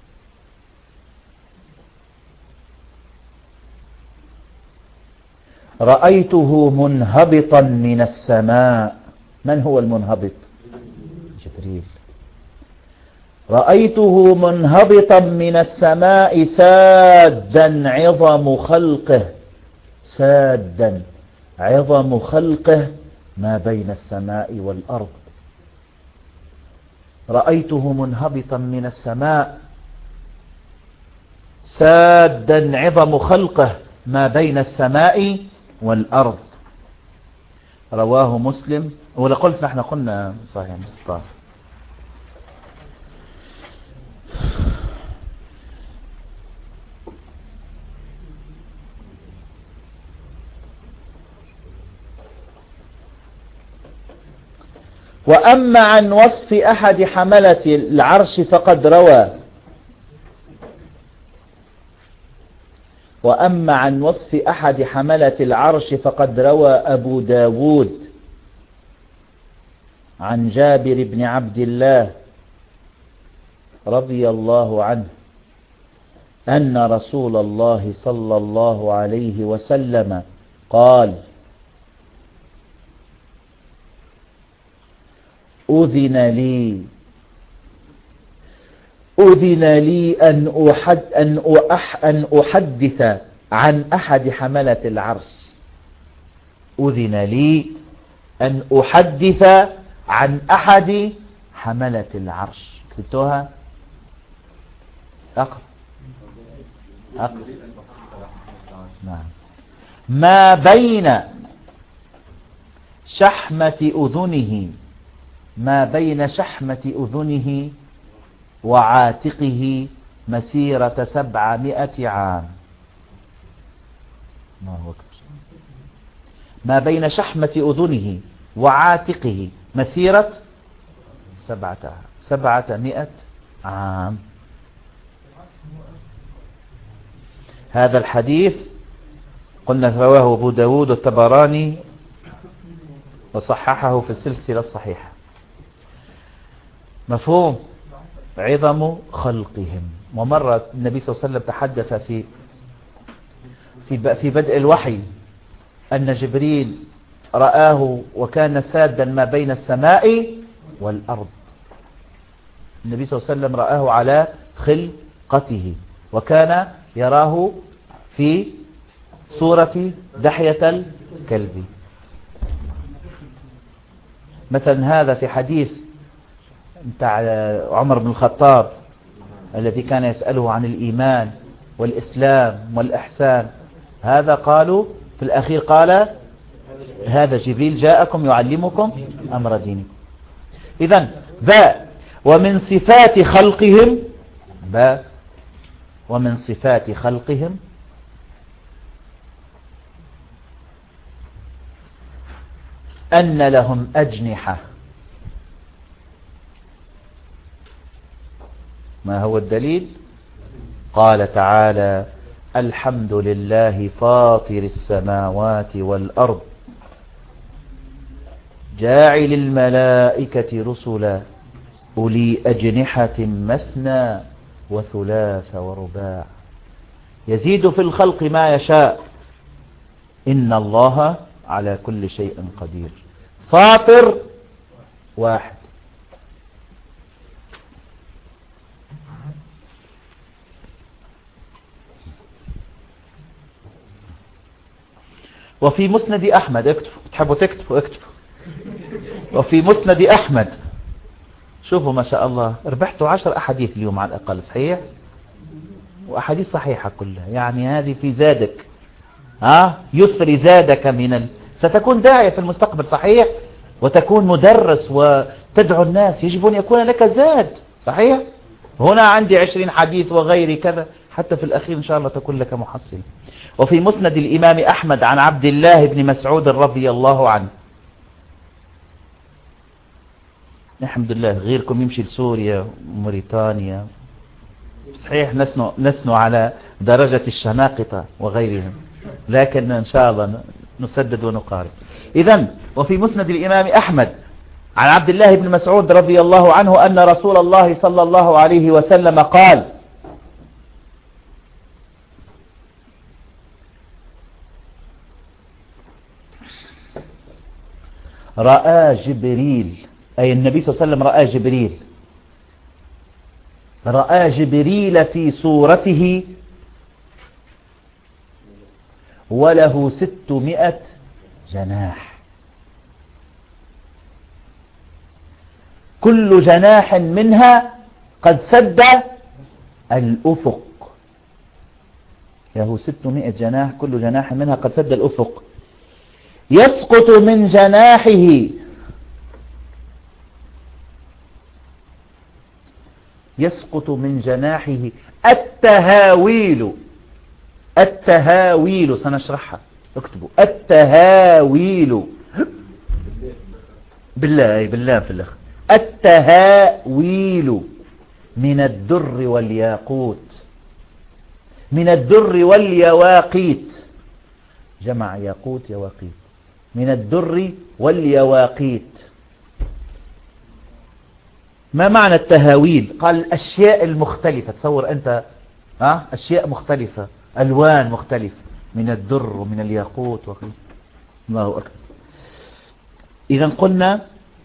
C: رأيته منهبطا من السماء. من هو المنهبط؟ جبريل. رأيته منهبطا من السماء سادا عظم خلقه سادا عظم خلقه ما بين السماء والأرض. رأيته منهبطا من السماء سادا عظم خلقه ما بين السماء والأرض. رواه مسلم. ولا قلت نحن قلنا صحيح مصطفى. وأما عن وصف أحد حملة العرش فقد روى وأما عن وصف أحد حملة العرش فقد روى أبو داود عن جابر بن عبد الله رضي الله عنه أن رسول الله صلى الله عليه وسلم قال: أذن لي أذن لي أن أحد أن أح أن أحدث عن أحد حملة العرش. أذن لي أن أحدث عن أحد حملة العرش. كتبتوها؟ أقرأ أقرأ نعم. ما بين شحمة أذنه ما بين شحمة أذنه وعاتقه مسيرة سبعمائة عام. ما بين شحمة أذنه وعاتقه مسيرة سبعة سبعمائة عام. هذا الحديث قلنا رواه أبو داود والطبراني وصححه في السلسلة الصحيحة. مفهوم؟ عظم خلقهم. ومرة النبي صلى الله عليه وسلم تحدث في في في بدء الوحي أن جبريل رآه وكان سادا ما بين السماء والأرض. النبي صلى الله عليه وسلم رآه على خلقته وكان يراه في صورة دحية الكلب. مثلا هذا في حديث بتاع عمر بن الخطاب الذي كان يسأله عن الإيمان والإسلام والإحسان. هذا قالوا في الأخير قال: هذا جبريل جاءكم يعلمكم أمر دينكم. إذن باء ومن صفات خلقهم باء ومن صفات خلقهم أن لهم أجنحة ما هو الدليل؟ قال تعالى الحمد لله فاطر السماوات والأرض جاعل الملائكة رسلا أولي أجنحة مثنى وثلاث ورباع يزيد في الخلق ما يشاء إن الله على كل شيء قدير. فاطر واحد. وفي مسند أحمد، اكتبوا تحبوا تكتبوا اكتبوا. وفي مسند أحمد، شوفوا ما شاء الله ربحتوا عشر أحاديث اليوم على الأقل، صحيح؟ وأحاديث صحيحة كلها، يعني هذه في زادك، ها يثري زادك من ال... ستكون داعية في المستقبل، صحيح؟ وتكون مدرس وتدعو الناس، يجب أن يكون لك زاد، صحيح؟ هنا عندي عشرين حديث وغيري كذا، حتى في الأخير إن شاء الله تكون لك محصل. وفي مسند الإمام أحمد عن عبد الله بن مسعود رضي الله عنه، الحمد لله غيركم يمشي لسوريا وموريتانيا، صحيح نسنو, نسنو على درجة الشناقطة وغيرهم، لكن إن شاء الله نسدد ونقارب. إذن وفي مسند الإمام أحمد عن عبد الله بن مسعود رضي الله عنه أن رسول الله صلى الله عليه وسلم قال رأى جبريل، أي النبي صلى الله عليه وسلم رأى جبريل، رأى جبريل في صورته وله ستمائة جناح، كل جناح منها قد سد الأفق، له ستمائة جناح كل جناح منها قد سد الأفق، يسقط من جناحه يسقط من جناحه التهاويل، التهاويل سنشرحها، اكتبوا التهاويل بالله بالله في الأخ، التهاويل من الدر والياقوت، من الدر واليواقيت، جمع ياقوت يواقيت، من الدر واليواقيت. ما معنى التهاويل؟ قال الأشياء المختلفة، تصور أنت ها أشياء مختلفة، ألوان مختلفة، من الدر ومن الياقوت وخير. الله أكبر. إذا قلنا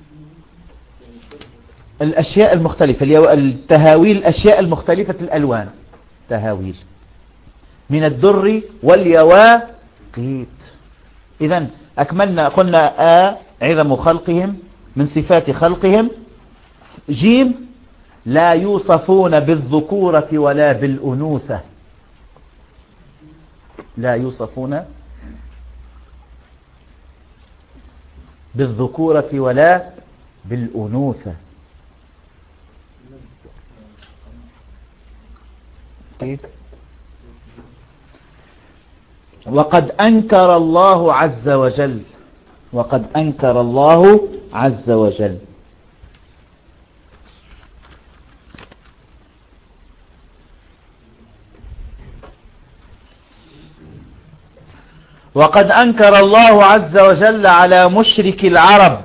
C: الأشياء المختلفة، التهاويل الأشياء المختلفة الألوان، تهاويل من الدر واليواقيت. إذا أكملنا، قلنا آ عظم خلقهم من صفات خلقهم، جيم لا يوصفون بالذكورة ولا بالأنوثة، لا يوصفون بالذكورة ولا بالأنوثة. وقد أنكر الله عز وجل، وقد أنكر الله عز وجل وقد أنكر الله عز وجل على مشرك العرب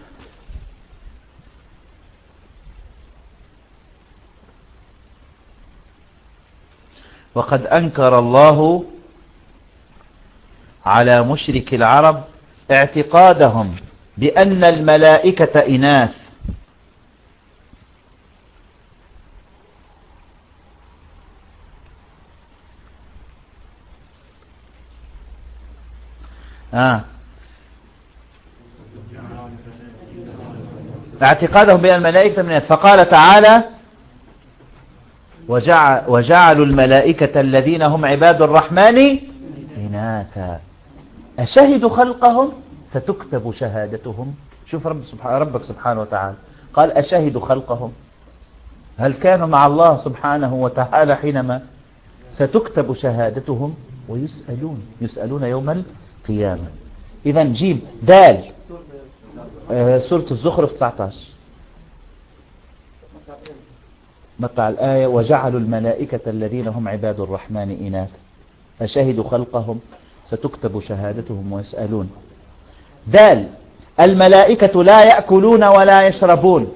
C: وقد أنكر الله على مشرك العرب اعتقادهم بأن الملائكة إناث، آه. اعتقادهم بأن الملائكة من إناث، فقال تعالى وجعل وجعلوا الملائكة الذين هم عباد الرحمن إناثا أشهدوا خلقهم ستكتب شهادتهم. شوف رب سبحانه ربك سبحانه وتعالى قال أشهدوا خلقهم، هل كانوا مع الله سبحانه وتعالى حينما ستكتب شهادتهم ويسألون يسألون يوم القيامة. إذا جيم دال آه سورة الزخرف تسعة عشر مطلع الآية وجعلوا الملائكة الذين هم عباد الرحمن إناثا أشهدوا خلقهم ستكتب شهادتهم ويسألون. دال الملائكة لا يأكلون ولا يشربون.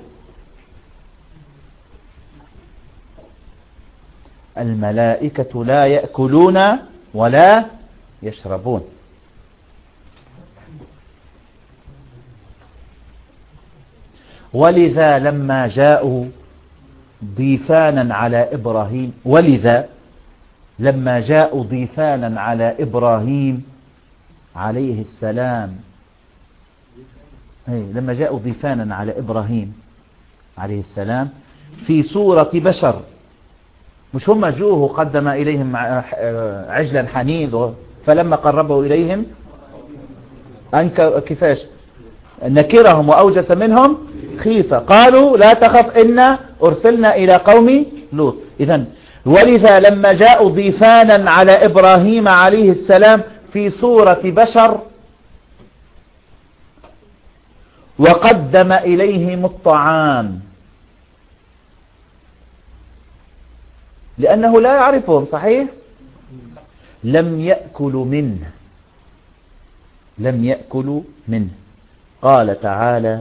C: الملائكة لا يأكلون ولا يشربون. ولذا لما جاءوا ضيفانا على إبراهيم ولذا لما جاءوا ضيفانا على إبراهيم عليه السلام لما جاءوا ضيفانا على إبراهيم عليه السلام في صورة بشر، مش هم جوه قدم إليهم عجلا حنيذ فلما قربوا إليهم أنكر كيفاش نكرهم وأوجس منهم خيفة قالوا لا تخف إنا أرسلنا إلى قوم لوط. إذن ولذا لما جاءوا ضيفانا على إبراهيم عليه السلام في صورة بشر وقدم إليهم الطعام لأنه لا يعرفهم صحيح لم يأكلوا منه لم يأكلوا منه. قال تعالى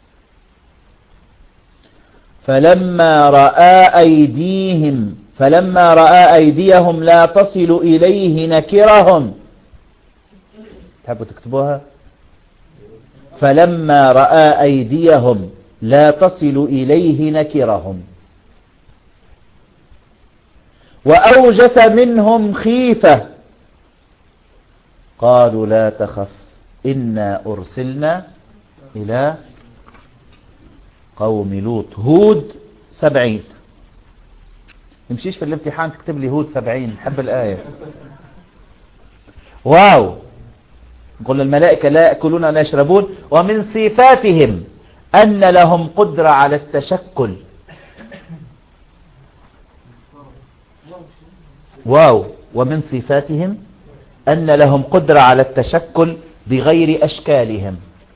C: فلما رأى أيديهم فلما رأى أيديهم لا تصل إليه نكرهم. تحبوا تكتبوها؟ فلما رأى أيديهم لا تصل إليه نكرهم وأوجس منهم خيفة قالوا لا تخف إنا أرسلنا إلى قوم لوط. هود سبعين. نمشيش في الامتحان تكتب لي هود سبعين حب الآية. واو. نقول الملائكة لا يأكلون ولا يشربون ومن صفاتهم أن لهم قدرة على التشكل. واو. ومن صفاتهم أن لهم قدرة على التشكل بغير أشكالهم.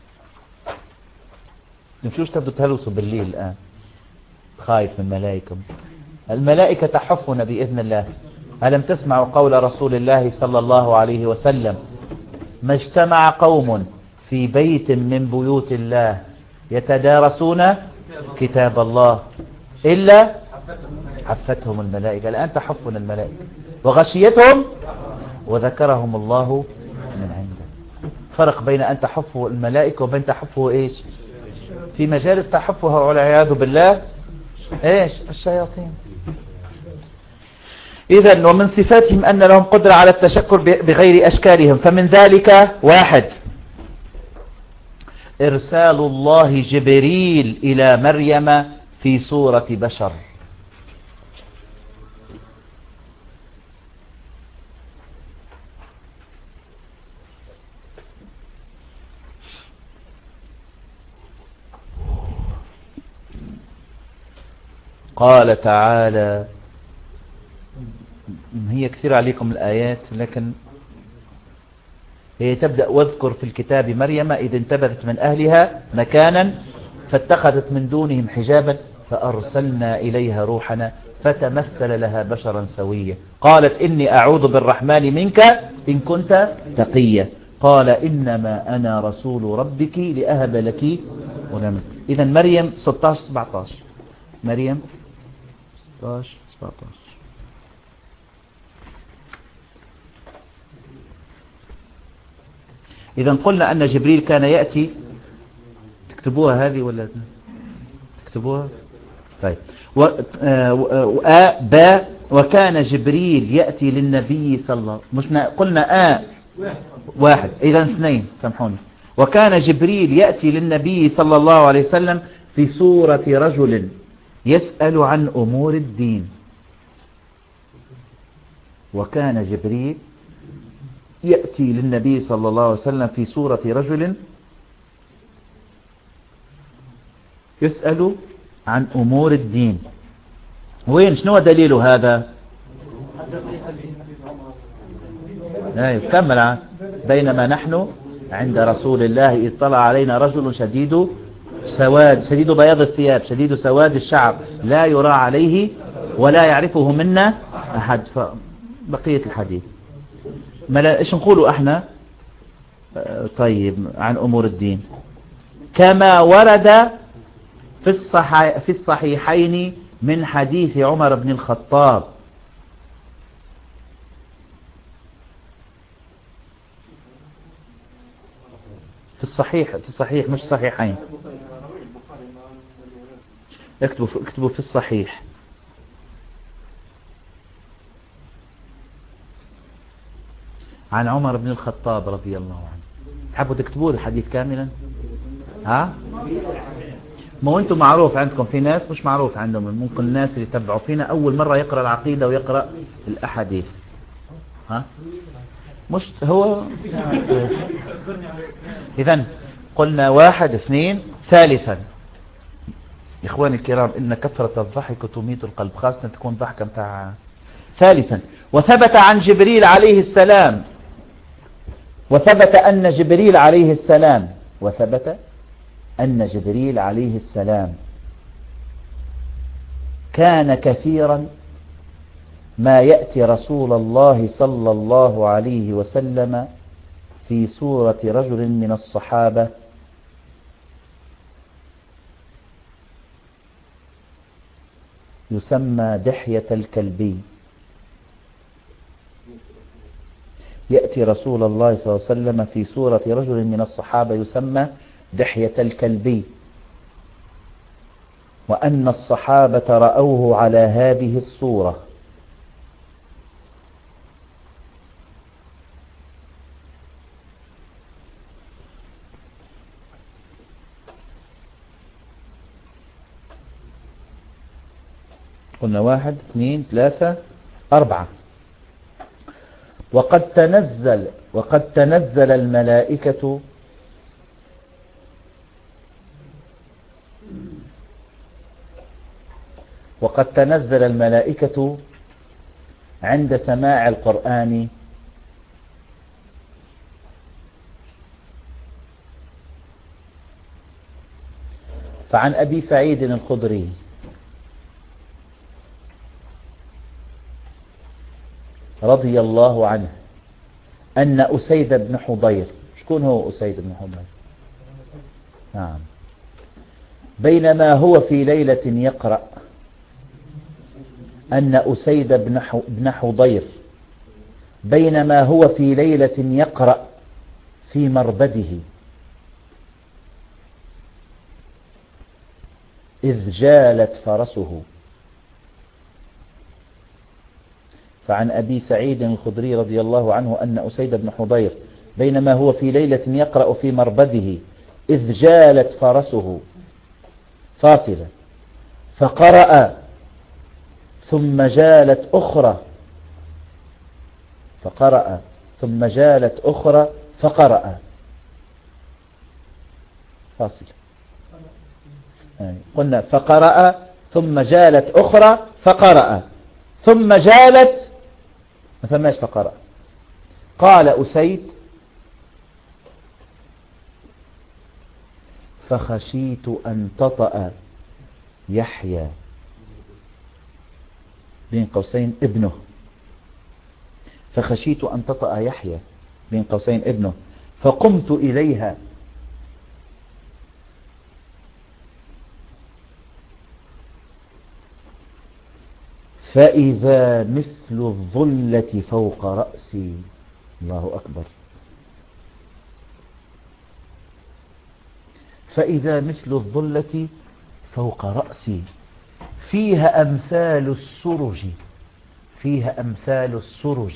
C: نمشوش تبدو تهلوسوا بالليل الآن خايف من الملائكة. الملائكة تحفنا بإذن الله. ألم تسمعوا قول رسول الله صلى الله عليه وسلم ما اجتمع قوم في بيت من بيوت الله يتدارسون كتاب الله إلا حفتهم الملائكة. الآن تحفنا الملائكة وغشيتهم وذكرهم الله من عنده. فرق بين أن تحفوا الملائكة وبين تحفوا إيش في مجالس تحفها والعياذ بالله إيش الشياطين. إذن ومن صفاتهم أن لهم قدرة على التشكل بغير أشكالهم. فمن ذلك واحد إرسال الله جبريل إلى مريم في صورة بشر. قال تعالى هي كثير عليكم الآيات لكن هي تبدأ واذكر في الكتاب مريم إذ انتبذت من أهلها مكانا فاتخذت من دونهم حجابا فأرسلنا إليها روحنا فتمثل لها بشرا سويا قالت إني أعوذ بالرحمن منك إن كنت تقيا قال إنما أنا رسول ربك لأهب لك غلاما. إذن مريم ستة عشر سبعة عشر مريم ستة عشر سبعة عشر. إذا قلنا أن جبريل كان يأتي تكتبوها هذه ولا تكتبوها طيب و... آ... با وكان جبريل يأتي للنبي صلى الله مش قلنا آ واحد إذا اثنين سامحوني. وكان جبريل يأتي للنبي صلى الله عليه وسلم في صورة رجل يسأل عن أمور الدين. وكان جبريل يأتي للنبي صلى الله عليه وسلم في صورة رجل يسأل عن أمور الدين. وين شنو دليل هذا؟ كمل. بينما نحن عند رسول الله اطلع علينا رجل شديد سواد شديد بياض الثياب شديد سواد الشعر لا يرى عليه ولا يعرفه منا أحد. فبقية الحديث ما إيش نقوله احنا؟ طيب عن أمور الدين كما ورد في الصحي في الصحيحين من حديث عمر بن الخطاب في الصحيح في الصحيح مش صحيحين اكتبوا اكتبوا في الصحيح عن عمر بن الخطاب رضي الله عنه. تحبوا تكتبوا الحديث كاملا؟ ها ما انتم معروف عندكم في ناس مش معروف عندهم ممكن الناس اللي يتبعوا فينا اول مرة يقرأ العقيدة ويقرأ الاحاديث ها مش هو اذا قلنا واحد اثنين ثالثا اخواني الكرام ان كثرة الضحك تميت القلب خاصة تكون ضحكة متاع. ثالثا وثبت عن جبريل عليه السلام وثبت أن جبريل عليه السلام وثبت أن جبريل عليه السلام كان كثيرا ما يأتي رسول الله صلى الله عليه وسلم في صورة رجل من الصحابة يسمى دحية الكلبي. يأتي رسول الله صلى الله عليه وسلم في صورة رجل من الصحابة يسمى دحية الكلبي وأن الصحابة رأوه على هذه الصورة قلنا واحد اثنين ثلاثة أربعة. وقد تنزل وقد تنزل الملائكة وقد تنزل الملائكة عند سماع القرآن فعن أبي سعيد الخدري رضي الله عنه أن أسيد بن حضير شكون هو أسيد بن حضير؟ نعم بينما هو في ليلة يقرأ أن أسيد بن حضير بينما هو في ليلة يقرأ في مربده إذ جالت فرسه. فعن أبي سعيد الخدري رضي الله عنه أن أسيد بن حضير بينما هو في ليلة يقرأ في مربده إذ جالت فرسه فاصلة فقرأ ثم جالت أخرى فقرأ ثم جالت أخرى فقرأ فاصلة يعني قلنا فقرأ ثم جالت أخرى فقرأ ثم جالت ما ثماش فقرأ. قال أسيد فخشيت أن تطأ يحيى بين قوسين ابنه فخشيت أن تطأ يحيى بين قوسين ابنه فقمت إليها فإذا مثل الظلة فوق رأسي. الله أكبر. فإذا مثل الظلة فوق رأسي فيها أمثال السرج فيها أمثال السرج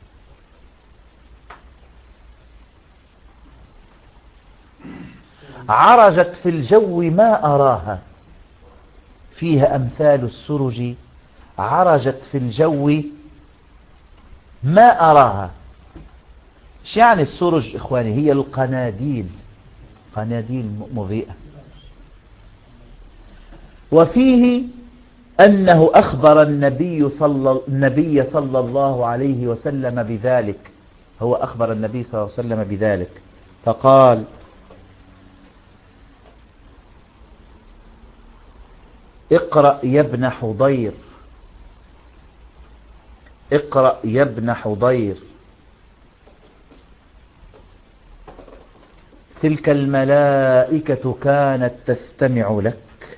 C: عرجت في الجو ما أراها. فيها أمثال السرج عرجت في الجو ما أراها. ايش يعني السرج إخواني؟ هي القناديل قناديل مضيئة. وفيه أنه أخبر النبي صلى, النبي صلى الله عليه وسلم بذلك. هو أخبر النبي صلى الله عليه وسلم بذلك فقال اقرأ يا ابن حضير، اقرأ يا ابن حضير. تلك الملائكة كانت تستمع لك.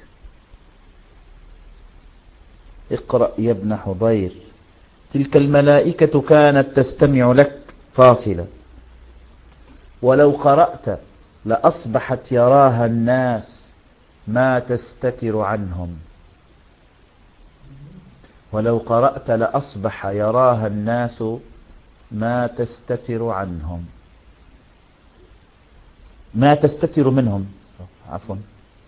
C: اقرأ يا ابن حضير. تلك الملائكة كانت تستمع لك فاصلة. ولو قرأت لأصبحت يراها الناس ما تستتر عنهم. ولو قرأت لأصبح يراها الناس ما تستتر عنهم، ما تستتر منهم، عفوا.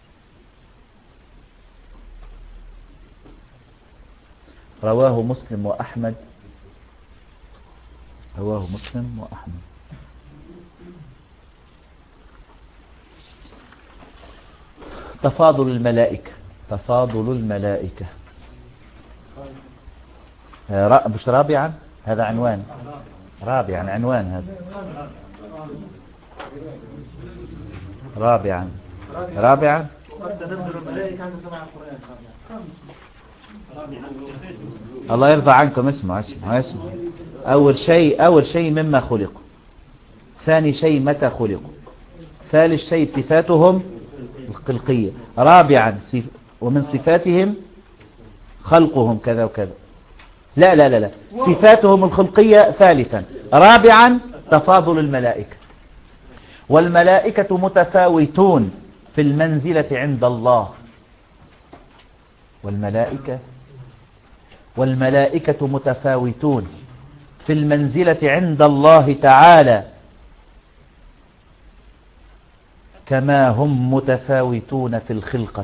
C: رواه مسلم وأحمد، رواه مسلم وأحمد. تفاضل الملائكة، تفاضل الملائكة. مش رابعا، هذا عنوان رابعا، عنوان هذا رابعا رابعا. الله يرضى عنكم، اسمعوا اسمعوا اسمعوا. أول شيء أول شيء مما خلقوا، ثاني شيء متى خلقوا، ثالث شيء صفاتهم الخلقية، رابعا صف ومن صفاتهم خلقهم كذا وكذا. لا لا لا لا صفاتهم الخلقية ثالثا، رابعا تفاضل الملائكة. والملائكة متفاوتون في المنزلة عند الله. والملائكة والملائكة متفاوتون في المنزلة عند الله تعالى كما هم متفاوتون في الخلقة.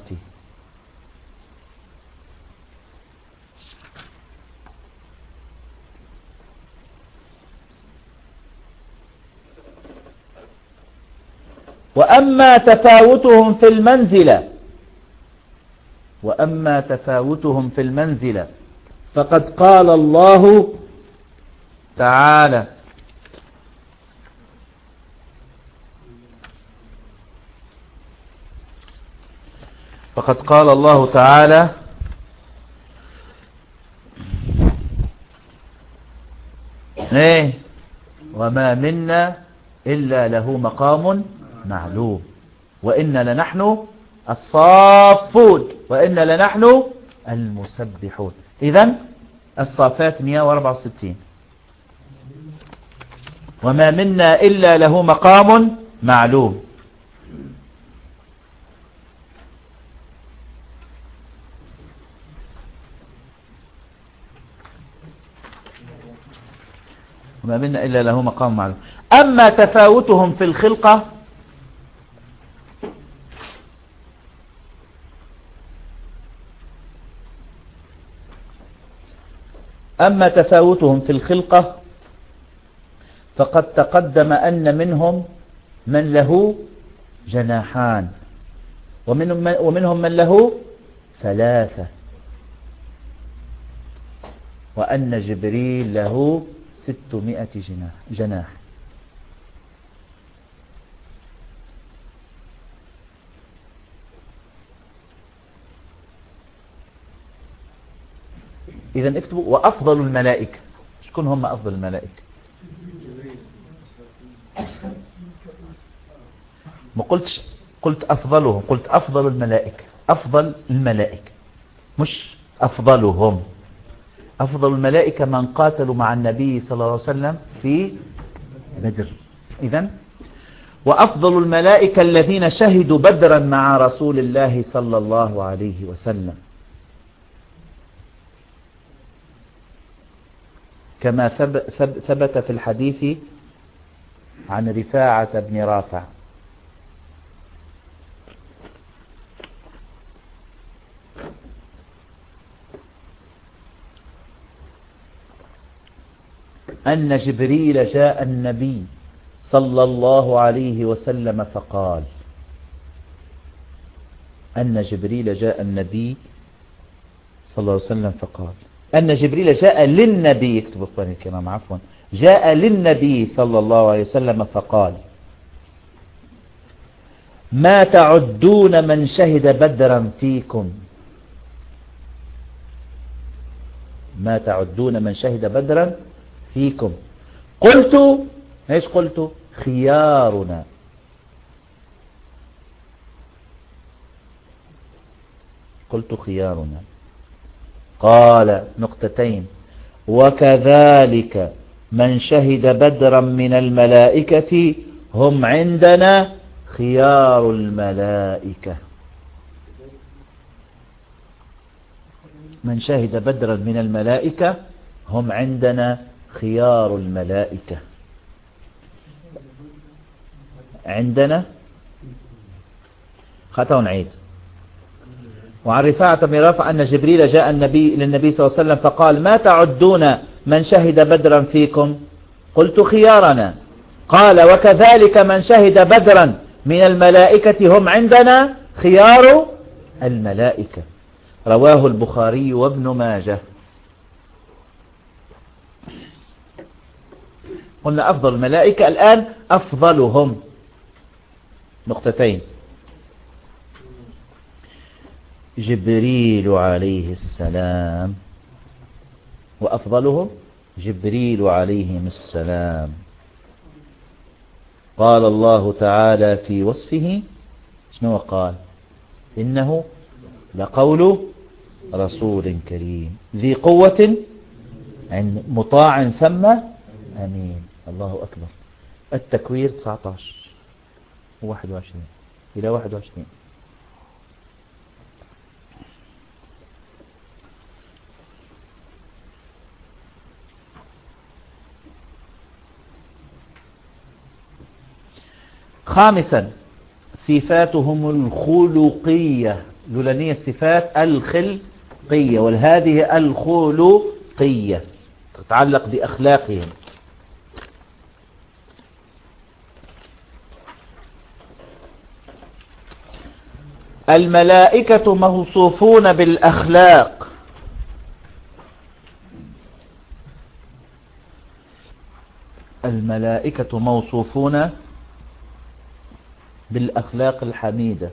C: وأما تفاوتهم في المنزلة وأما تفاوتهم في المنزلة فقد قال الله تعالى: فقد قال الله تعالى: ايه وما منا إلا له مقام معلوم وإن لنحن الصافون وإن لنحن المسبحون. إذن الصافات مئة وأربعة وستين. وما منا إلا له مقام معلوم. وما منا إلا له مقام معلوم. أما تفاوتهم في الخلقة أما تفاوتهم في الخلقة فقد تقدم أن منهم من له جناحان ومنهم من, ومنهم من له ثلاثة، وأن جبريل له ستمائة جناح, جناح. إذن اكتبوا وأفضل الملائكة. شكون هم أفضل الملائكة؟ ما قلتش قلت أفضلهم، قلت أفضل الملائكة. أفضل الملائكة مش أفضلهم. أفضل الملائكة من قاتلوا مع النبي صلى الله عليه وسلم في بدر. إذن وأفضل الملائكة الذين شهدوا بدرا مع رسول الله صلى الله عليه وسلم، كما ثبت في الحديث عن رفاعة بن رافع أن جبريل جاء النبي صلى الله عليه وسلم فقال أن جبريل جاء النبي صلى الله عليه وسلم فقال أن جبريل جاء للنبي، اكتبوا اخواني الكرام عفوا، جاء للنبي صلى الله عليه وسلم فقال: ما تعدون من شهد بدرا فيكم؟ ما تعدون من شهد بدرا فيكم. قلت ايش قلت؟ خيارنا. قلت خيارنا. قال نقطتين: وكذلك من شهد بدرا من الملائكة هم عندنا خيار الملائكة. من شهد بدرا من الملائكة هم عندنا خيار الملائكة. عندنا خطأ نعيد. وعن رفاعة بن رافع أن جبريل جاء النبي للنبي صلى الله عليه وسلم فقال: ما تعدون من شهد بدرا فيكم؟ قلت خيارنا. قال: وكذلك من شهد بدرا من الملائكة هم عندنا خيار الملائكة. رواه البخاري وابن ماجه. قلنا أفضل الملائكة، الآن أفضلهم. نقطتين: جبريل عليه السلام، وأفضلهم جبريل عليهم السلام. قال الله تعالى في وصفه شنو قال؟ إنه لقول رسول كريم ذي قوة عند مطاع ثم أمين. الله أكبر. التكوير تسعة عشر واحد وعشرين إلى واحد وعشرين. خامسا: صفاتهم الخلقية. لولانية الصفات الخلقية، والهذه الخلقية تتعلق بأخلاقهم. الملائكة موصوفون بالأخلاق. الملائكة موصوفون بالأخلاق الحميدة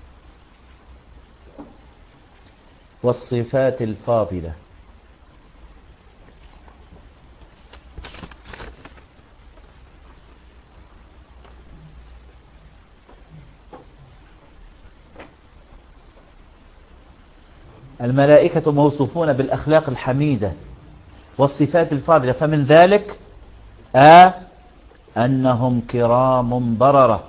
C: والصفات الفاضلة. الملائكة موصوفون بالأخلاق الحميدة والصفات الفاضلة، فمن ذلك آه أنهم كرام بررة.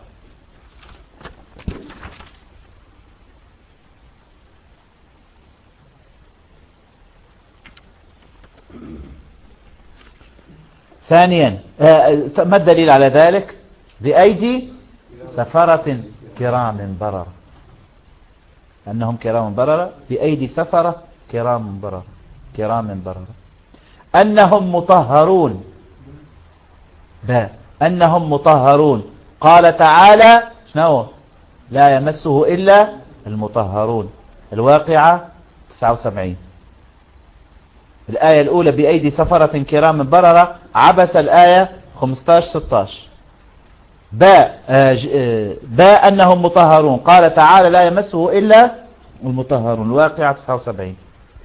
C: ثانيا، ما الدليل على ذلك؟ بأيدي سفرة كرام بررة. أنهم كرام بررة بأيدي سفرة كرام بررة كرام بررة. أنهم مطهرون. با أنهم مطهرون. قال تعالى شنو؟ لا يمسه إلا المطهرون. الواقعة تسعة وسبعين. الآية الأولى بأيدي سفرة كرام بررة، عبس الآية خمسة عشر ستة عشر. باء باء أنهم مطهرون، قال تعالى لا يمسه إلا المطهرون. الواقعة تسعة وسبعين.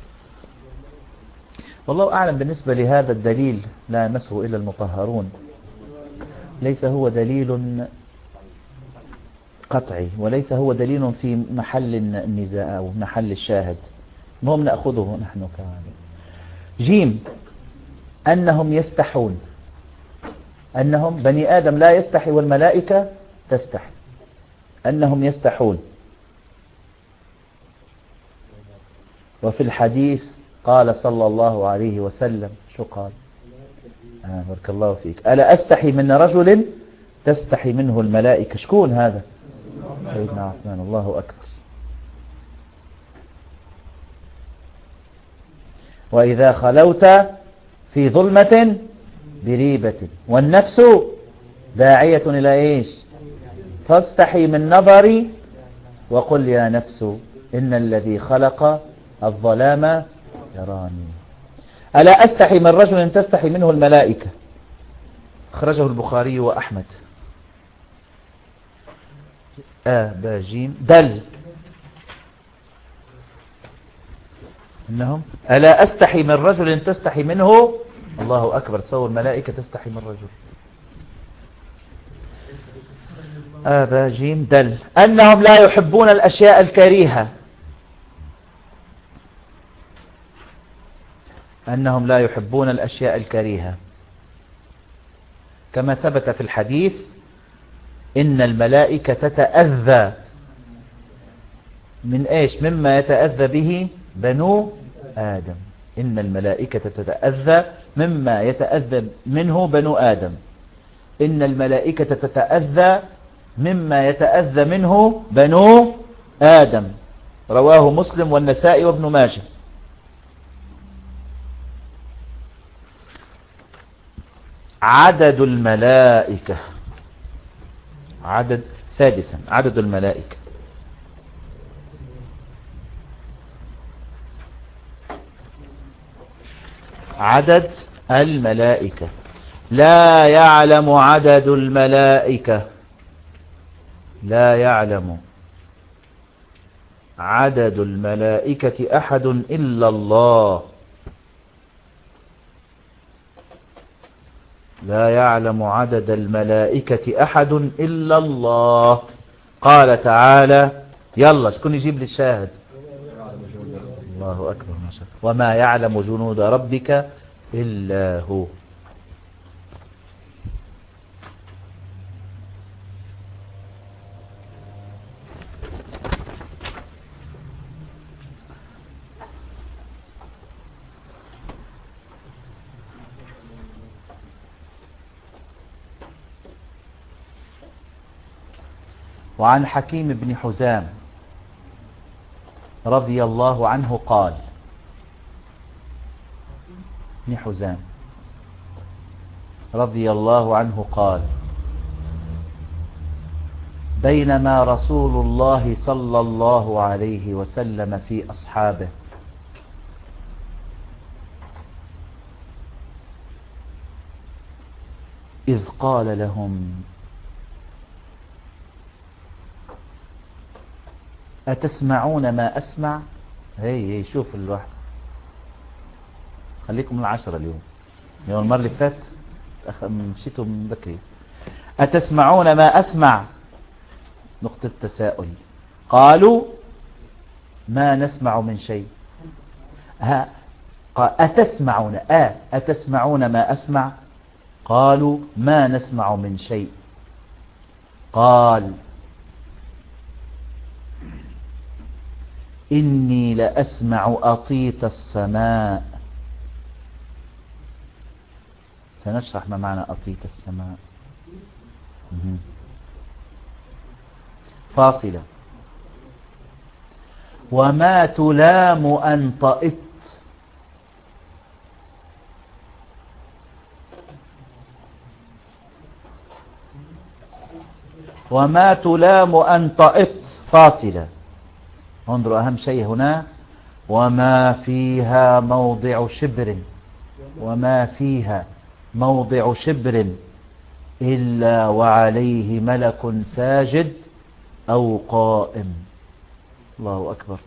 C: والله أعلم بالنسبة لهذا الدليل لا يمسه إلا المطهرون، ليس هو دليل قطعي، وليس هو دليل في محل النزاع أو محل الشاهد. المهم نأخذه نحن كمان. جيم: أنهم يستحون. أنهم بني آدم لا يستحي والملائكة تستحي. أنهم يستحون. وفي الحديث قال صلى الله عليه وسلم شو قال؟ آه بارك الله فيك. ألا أستحي من رجل تستحي منه الملائكة. شكون هذا؟ سيدنا عثمان. الله أكبر. وإذا خلوت في ظلمة بريبة والنفس داعية إلى إيش؟ فاستحي من نظري وقل يا نفس إن الذي خلق الظلام يراني. ألا أستحي من رجل تستحي منه الملائكة. أخرجه البخاري وأحمد. آ با جيم دل. إنهم ألا أستحي من رجل تستحي منه. الله أكبر، تصور ملائكة تستحي من رجل. آبا جيم دل. أنهم لا يحبون الأشياء الكريهة، أنهم لا يحبون الأشياء الكريهة كما ثبت في الحديث إن الملائكة تتأذى من إيش؟ مما يتأذى به بنو آدم. إن الملائكة تتأذى مما يتأذى منه بنو آدم. إن الملائكة تتأذى مما يتأذى منه بنو آدم. رواه مسلم والنسائي وابن ماجه. عدد الملائكة، عدد سادسا، عدد الملائكة. عدد الملائكة. لا يعلم عدد الملائكة، لا يعلم عدد الملائكة أحد إلا الله. لا يعلم عدد الملائكة أحد إلا الله. قال تعالى، يلا شكون يجيب لي الشاهد؟ الله أكبر ما شاء الله. وما يعلم جنود ربك إلا هو. وعن حكيم بن حزام رضي الله عنه قال، بن حزام رضي الله عنه قال: بينما رسول الله صلى الله عليه وسلم في أصحابه إذ قال لهم: أتسمعون ما أسمع؟ هي هي شوف الواحد، خليكم من العشرة اليوم، يوم المرة اللي فات مشيتوا من بكري. أتسمعون ما أسمع؟ نقطة تساؤل. قالوا: ما نسمع من شيء. ها قال: أتسمعون آه أتسمعون ما أسمع؟ قالوا: ما نسمع من شيء. قال: إني لأسمع أطيط السماء. سنشرح ما معنى أطيط السماء. فاصلة. وما تلام أن طئت. وما تلام أن طئت. فاصلة. انظروا أهم شيء هنا: وما فيها موضع شبر، وما فيها موضع شبر إلا وعليه ملك ساجد أو قائم. الله أكبر.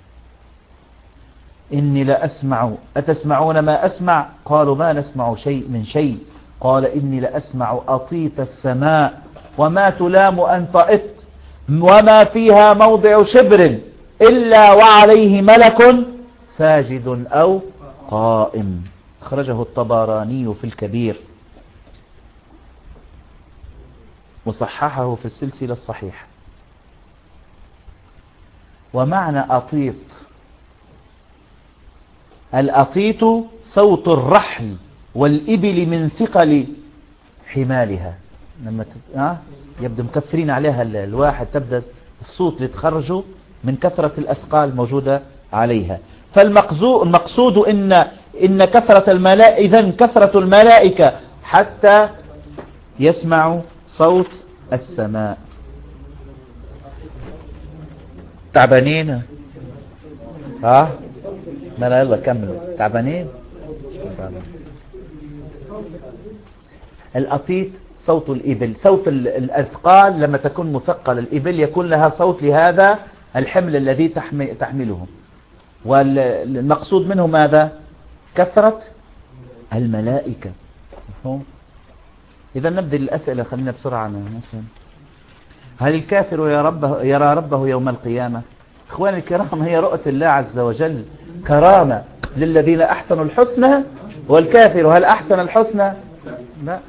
C: إني لأسمع. أتسمعون ما أسمع؟ قالوا: ما نسمع شيء من شيء. قال: إني لأسمع أطيط السماء وما تلام أن طئت، وما فيها موضع شبر إلا وعليه ملك ساجد أو قائم. أخرجه الطبراني في الكبير وصححه في السلسلة الصحيحة. ومعنى أطيط: الأطيط صوت الرحل والإبل من ثقل حمالها. لما تت... آه؟ يبدو مكثرين عليها الواحد، تبدأ الصوت اللي تخرجه من كثرة الأثقال موجودة عليها. فالمقصود إن إن كثرة الملائكة، إذن كثرة الملائكة حتى يسمعوا صوت السماء. تعبانين؟ ها؟ ما لا يلا كملوا. تعبانين؟ الأطيط صوت الإبل، صوت الأثقال لما تكون مثقل الإبل يكون لها صوت لهذا الحمل الذي تحملهم. والمقصود منه ماذا؟ كثرة الملائكة. مفهوم؟ إذا نبدأ الأسئلة، خلينا بسرعة مثلا. هل الكافر يرى ربه, يرى ربه يوم القيامة؟ إخواني الكرام، هي رؤية الله عز وجل كرامة للذين أحسنوا الحسنى، والكافر هل أحسن الحسنى؟ لا.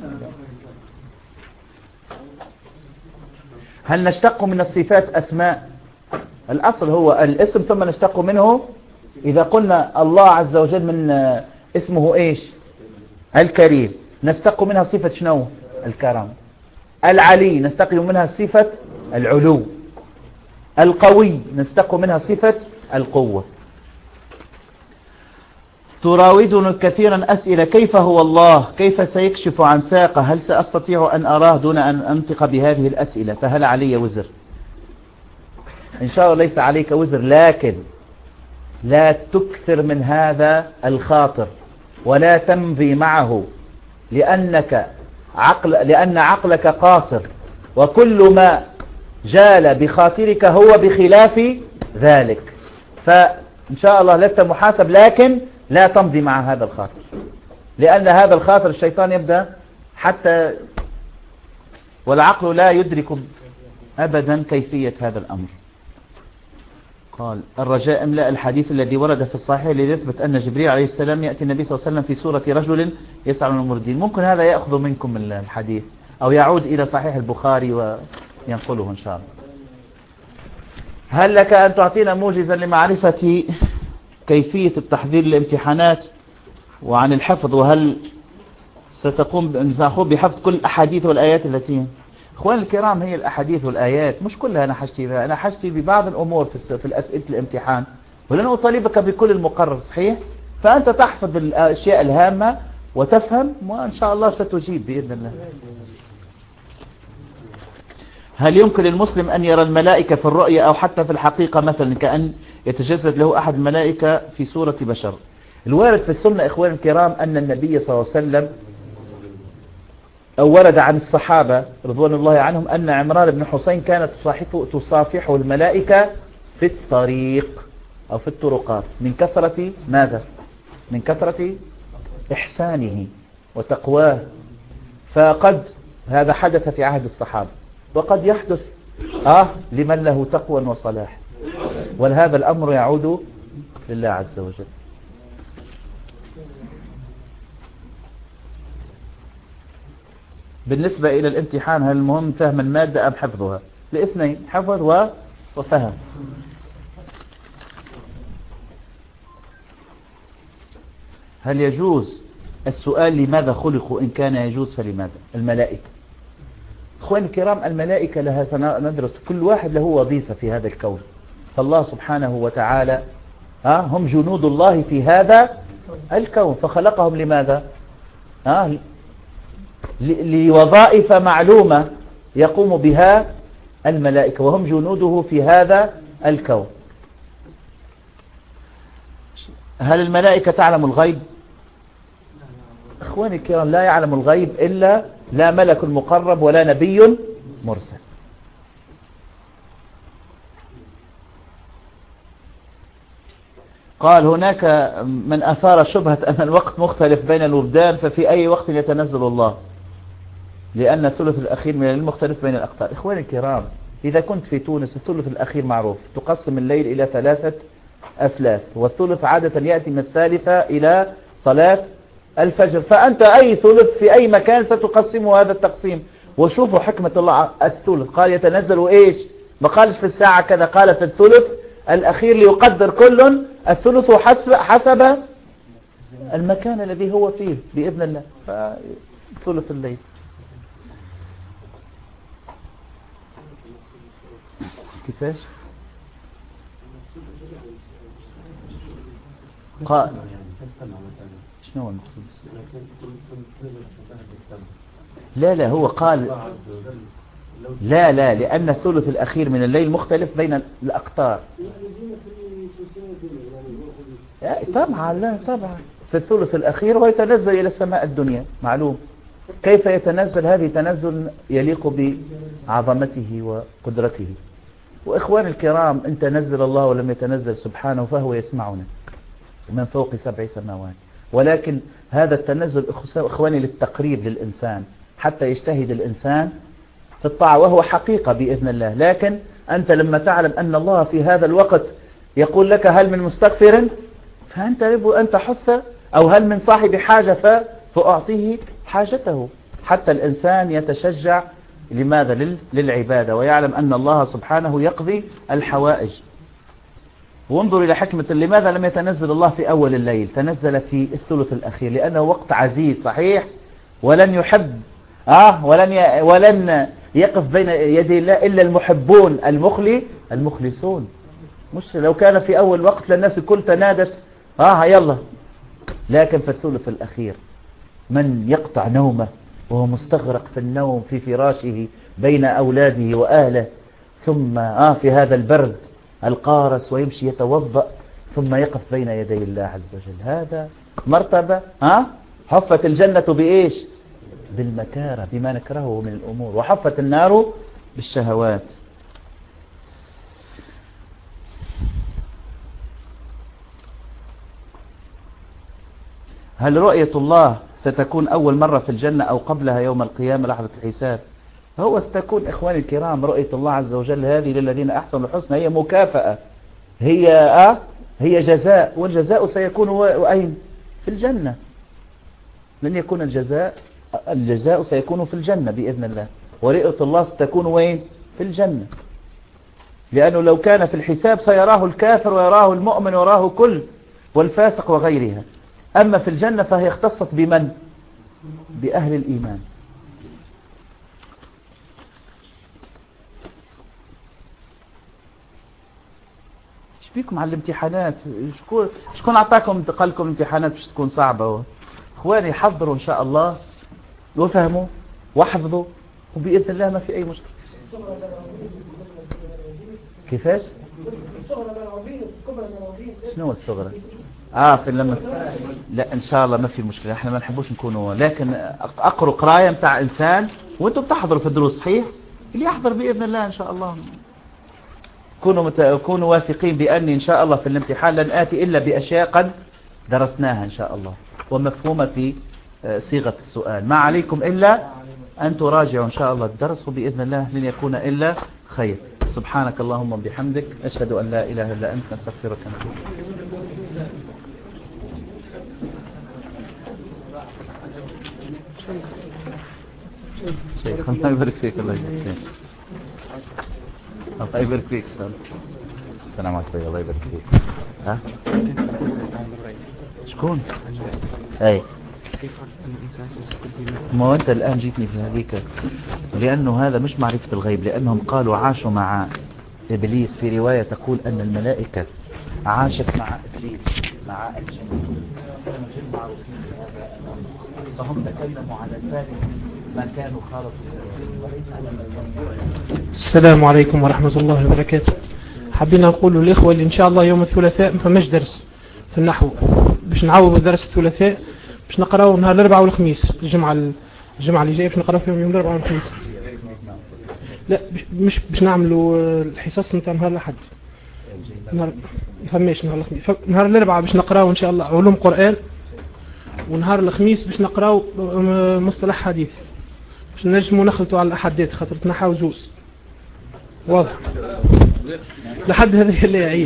C: هل نشتق من الصفات أسماء؟ الأصل هو الاسم ثم نشتق منه. إذا قلنا الله عز وجل من اسمه إيش؟ الكريم، نشتق منها صفة شنو؟ الكرم. العلي نشتق منها صفة العلو. القوي نشتق منها صفة القوة. تراودني كثيرا أسئلة: كيف هو الله؟ كيف سيكشف عن ساقه؟ هل سأستطيع أن أراه دون أن أنطق بهذه الأسئلة؟ فهل علي وزر؟ إن شاء الله ليس عليك وزر، لكن لا تكثر من هذا الخاطر ولا تمضي معه، لأنك عقل لأن عقلك قاصر، وكل ما جال بخاطرك هو بخلاف ذلك. فإن شاء الله لست محاسب، لكن لا تمضي مع هذا الخاطر، لأن هذا الخاطر الشيطان يبدأ حتى، والعقل لا يدرك أبدا كيفية هذا الأمر. قال: الرجاء املأ الحديث الذي ورد في الصحيح الذي يثبت أن جبريل عليه السلام يأتي النبي صلى الله عليه وسلم في صورة رجل يسعى من المردين. ممكن هذا يأخذ منكم الحديث أو يعود إلى صحيح البخاري وينقله إن شاء الله. هل لك أن تعطينا موجزا لمعرفة كيفية التحضير للامتحانات وعن الحفظ، وهل ستقوم بحفظ كل الأحاديث والآيات التي؟ اخوان الكرام، هي الأحاديث والآيات مش كلها أنا حاجتي بها، أنا حاجتي ببعض الأمور في في الأسئلة الامتحان، ولن أطالبك بكل المقرر صحيح، فأنت تحفظ الأشياء الهامة وتفهم، وإن شاء الله ستجيب بإذن الله. هل يمكن للمسلم أن يرى الملائكة في الرؤية أو حتى في الحقيقة، مثلا كأن يتجسد له أحد الملائكة في صورة بشر؟ الوارد في السنة إخوان الكرام أن النبي صلى الله عليه وسلم، أو ورد عن الصحابة رضوان الله عنهم أن عمران بن حسين كانت تصافحه الملائكة في الطريق أو في الطرقات من كثرة ماذا؟ من كثرة إحسانه وتقواه. فقد هذا حدث في عهد الصحابة، وقد يحدث آه لمن له تقوى وصلاح، وهذا الأمر يعود لله عز وجل. بالنسبة إلى الامتحان، هل المهم فهم المادة أم حفظها؟ الاثنين، حفظ وفهم. هل يجوز السؤال لماذا خلقوا؟ إن كان يجوز فلماذا؟ الملائكة أخواني الكرام، الملائكة لها سندرس، كل واحد له وظيفة في هذا الكون. فالله سبحانه وتعالى ها هم جنود الله في هذا الكون، فخلقهم لماذا؟ ها لوظائف معلومة يقوم بها الملائكة، وهم جنوده في هذا الكون. هل الملائكة تعلم الغيب؟ اخواني الكرام، لا يعلم الغيب إلا لا ملك مقرب ولا نبي مرسل. قال: هناك من أثار شبهة أن الوقت مختلف بين الوبدان، ففي أي وقت يتنزل الله؟ لأن الثلث الأخير من الليل مختلف بين الأقطار. إخواني الكرام، إذا كنت في تونس الثلث الأخير معروف، تقسم الليل إلى ثلاثة أثلاث، والثلث عادة يأتي من الثالثة إلى صلاة الفجر، فأنت أي ثلث في أي مكان ستقسمه هذا التقسيم. وشوفوا حكمة الله، الثلث قال يتنزل إيش؟ ما قالش في الساعة كذا، قال في الثلث الأخير ليقدر كل الثلث حسب حسب المكان الذي هو فيه بإذن الله. فثلث الليل. كيفاش؟ قال شنو المقصود؟ لا لا هو قال لا لا لأن الثلث الأخير من الليل مختلف بين الأقطار. طبعا لا طبعا في الثلث الأخير ويتنزل إلى السماء الدنيا، معلوم. كيف يتنزل؟ هذه تنزل يليق بعظمته وقدرته. وإخواني الكرام إن تنزل الله ولم يتنزل سبحانه فهو يسمعنا من فوق سبع سماوات، ولكن هذا التنزل إخواني للتقريب للإنسان حتى يجتهد الإنسان في الطاعة، وهو حقيقة بإذن الله. لكن أنت لما تعلم أن الله في هذا الوقت يقول لك هل من مستغفر فأنت أنت حث، أو هل من صاحب حاجة فأعطيه حاجته، حتى الإنسان يتشجع لماذا؟ للعبادة، ويعلم أن الله سبحانه يقضي الحوائج. وانظر إلى حكمة لماذا لم يتنزل الله في أول الليل، تنزل في الثلث الأخير لأنه وقت عزيز صحيح، ولن يحب آه ولن ي... ولن يقف بين يدي الله إلا المحبون المخلي المخلصون. مش لو كان في أول وقت للناس الكل تنادت آه يلا، لكن في الثلث الأخير من يقطع نومه وهو مستغرق في النوم في فراشه بين أولاده وأهله، ثم آه في هذا البرد القارس ويمشي يتوضأ ثم يقف بين يدي الله عز وجل، هذا مرتبة. ها حفت الجنة بإيش؟ بالمكاره بما نكرهه من الأمور، وحفت النار بالشهوات. هل رؤية الله ستكون أول مرة في الجنة أو قبلها يوم القيامة لحظة الحساب؟ هو ستكون إخواني الكرام رؤية الله عز وجل هذه للذين أحسنوا الحسنى، هي مكافأة، هي آه هي جزاء، والجزاء سيكون وأين؟ في الجنة. لن يكون الجزاء الجزاء سيكون في الجنة بإذن الله، ورؤية الله ستكون وين؟ في الجنة، لأنه لو كان في الحساب سيراه الكافر ويراه المؤمن ويراه كل والفاسق وغيرها، أما في الجنة فهي اختصت بمن؟ بأهل الإيمان. ايش بيكم على الامتحانات؟ شكون شكون أعطاكم قال لكم الامتحانات باش تكون صعبة؟ اخواني حضروا إن شاء الله وفهموا واحفظوا، وبإذن الله ما في أي مشكلة. كيفاش؟ شنو الصغرى؟ اه في لما لا ان شاء الله ما في مشكله، احنا ما نحبوش نكونوا، لكن اقروا قرايه متاع انسان وانتم بتحضروا في الدروس صحيح، اللي يحضر باذن الله ان شاء الله كونوا مت... كونوا واثقين باني ان شاء الله في الامتحان لن اتي الا باشياء قد درسناها ان شاء الله ومفهومه في صيغه السؤال. ما عليكم الا ان تراجعوا ان شاء الله الدرس، وباذن الله لن يكون الا خير. سبحانك اللهم وبحمدك، اشهد ان لا اله الا انت، نستغفرك ونتوب شيخ. الله يبارك فيك، الله يبارك فيك، الله يبارك فيك. السلام عليكم. الله يبارك فيك. ها شكون؟ اي ما انت الان جيتني في هذيك، لانه هذا مش معرفة الغيب، لانهم قالوا عاشوا مع ابليس، في رواية تقول ان الملائكة عاشت مع ابليس مع الجن، فهم تكلموا على سالم ما كانوا خالطوا وليس على الموضوع.
D: السلام عليكم ورحمة الله وبركاته. حبينا نقول للإخوة اللي إن شاء الله يوم الثلاثاء ما فماش درس في النحو، باش نعوض درس الثلاثاء باش نقراو نهار الأربعاء والخميس، الجمعة الجمعة اللي جاية باش نقراو فيهم يوم الأربعاء والخميس. لا مش باش نعملوا الحصص نتاع نهار الأحد، نهار ما فماش نهار الخميس. نهار الأربعاء باش نقراو إن شاء الله علوم قرآن، ونهار الخميس باش نقراو مصطلح حديث، باش نجموا نخلطوا على الأحدات خاطر تنحاو زوز. واضح لحد هذه اللي عيد.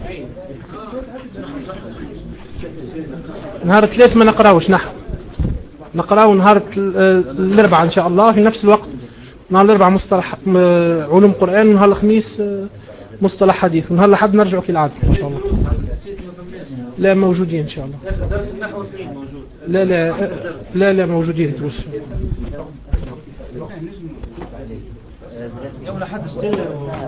D: نهار الثلاث ما نقراوش نحو، نقراو نهار الأربعاء إن شاء الله في نفس الوقت. نهار الأربعاء مصطلح علوم قرآن، ونهار الخميس مصطلح حديث، ونهار الأحد نرجعوا كالعادة إن شاء الله. لا موجودين إن شاء الله. لا لا لا لا موجودين دروس.
E: يوم الأحد اشتغل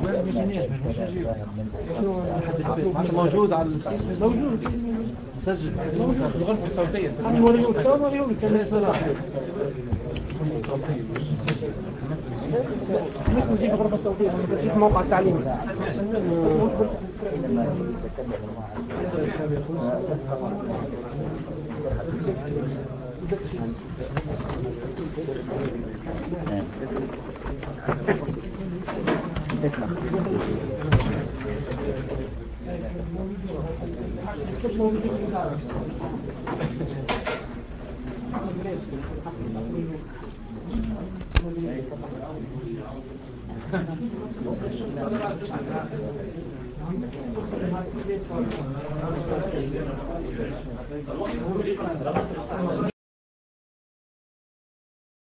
E: موجود على السيس، موجود مسجل الغرفة الصوتية. مش نجيب غرفة صوتية، نجيب موقع تعليمي.
C: Thank you. اسمع.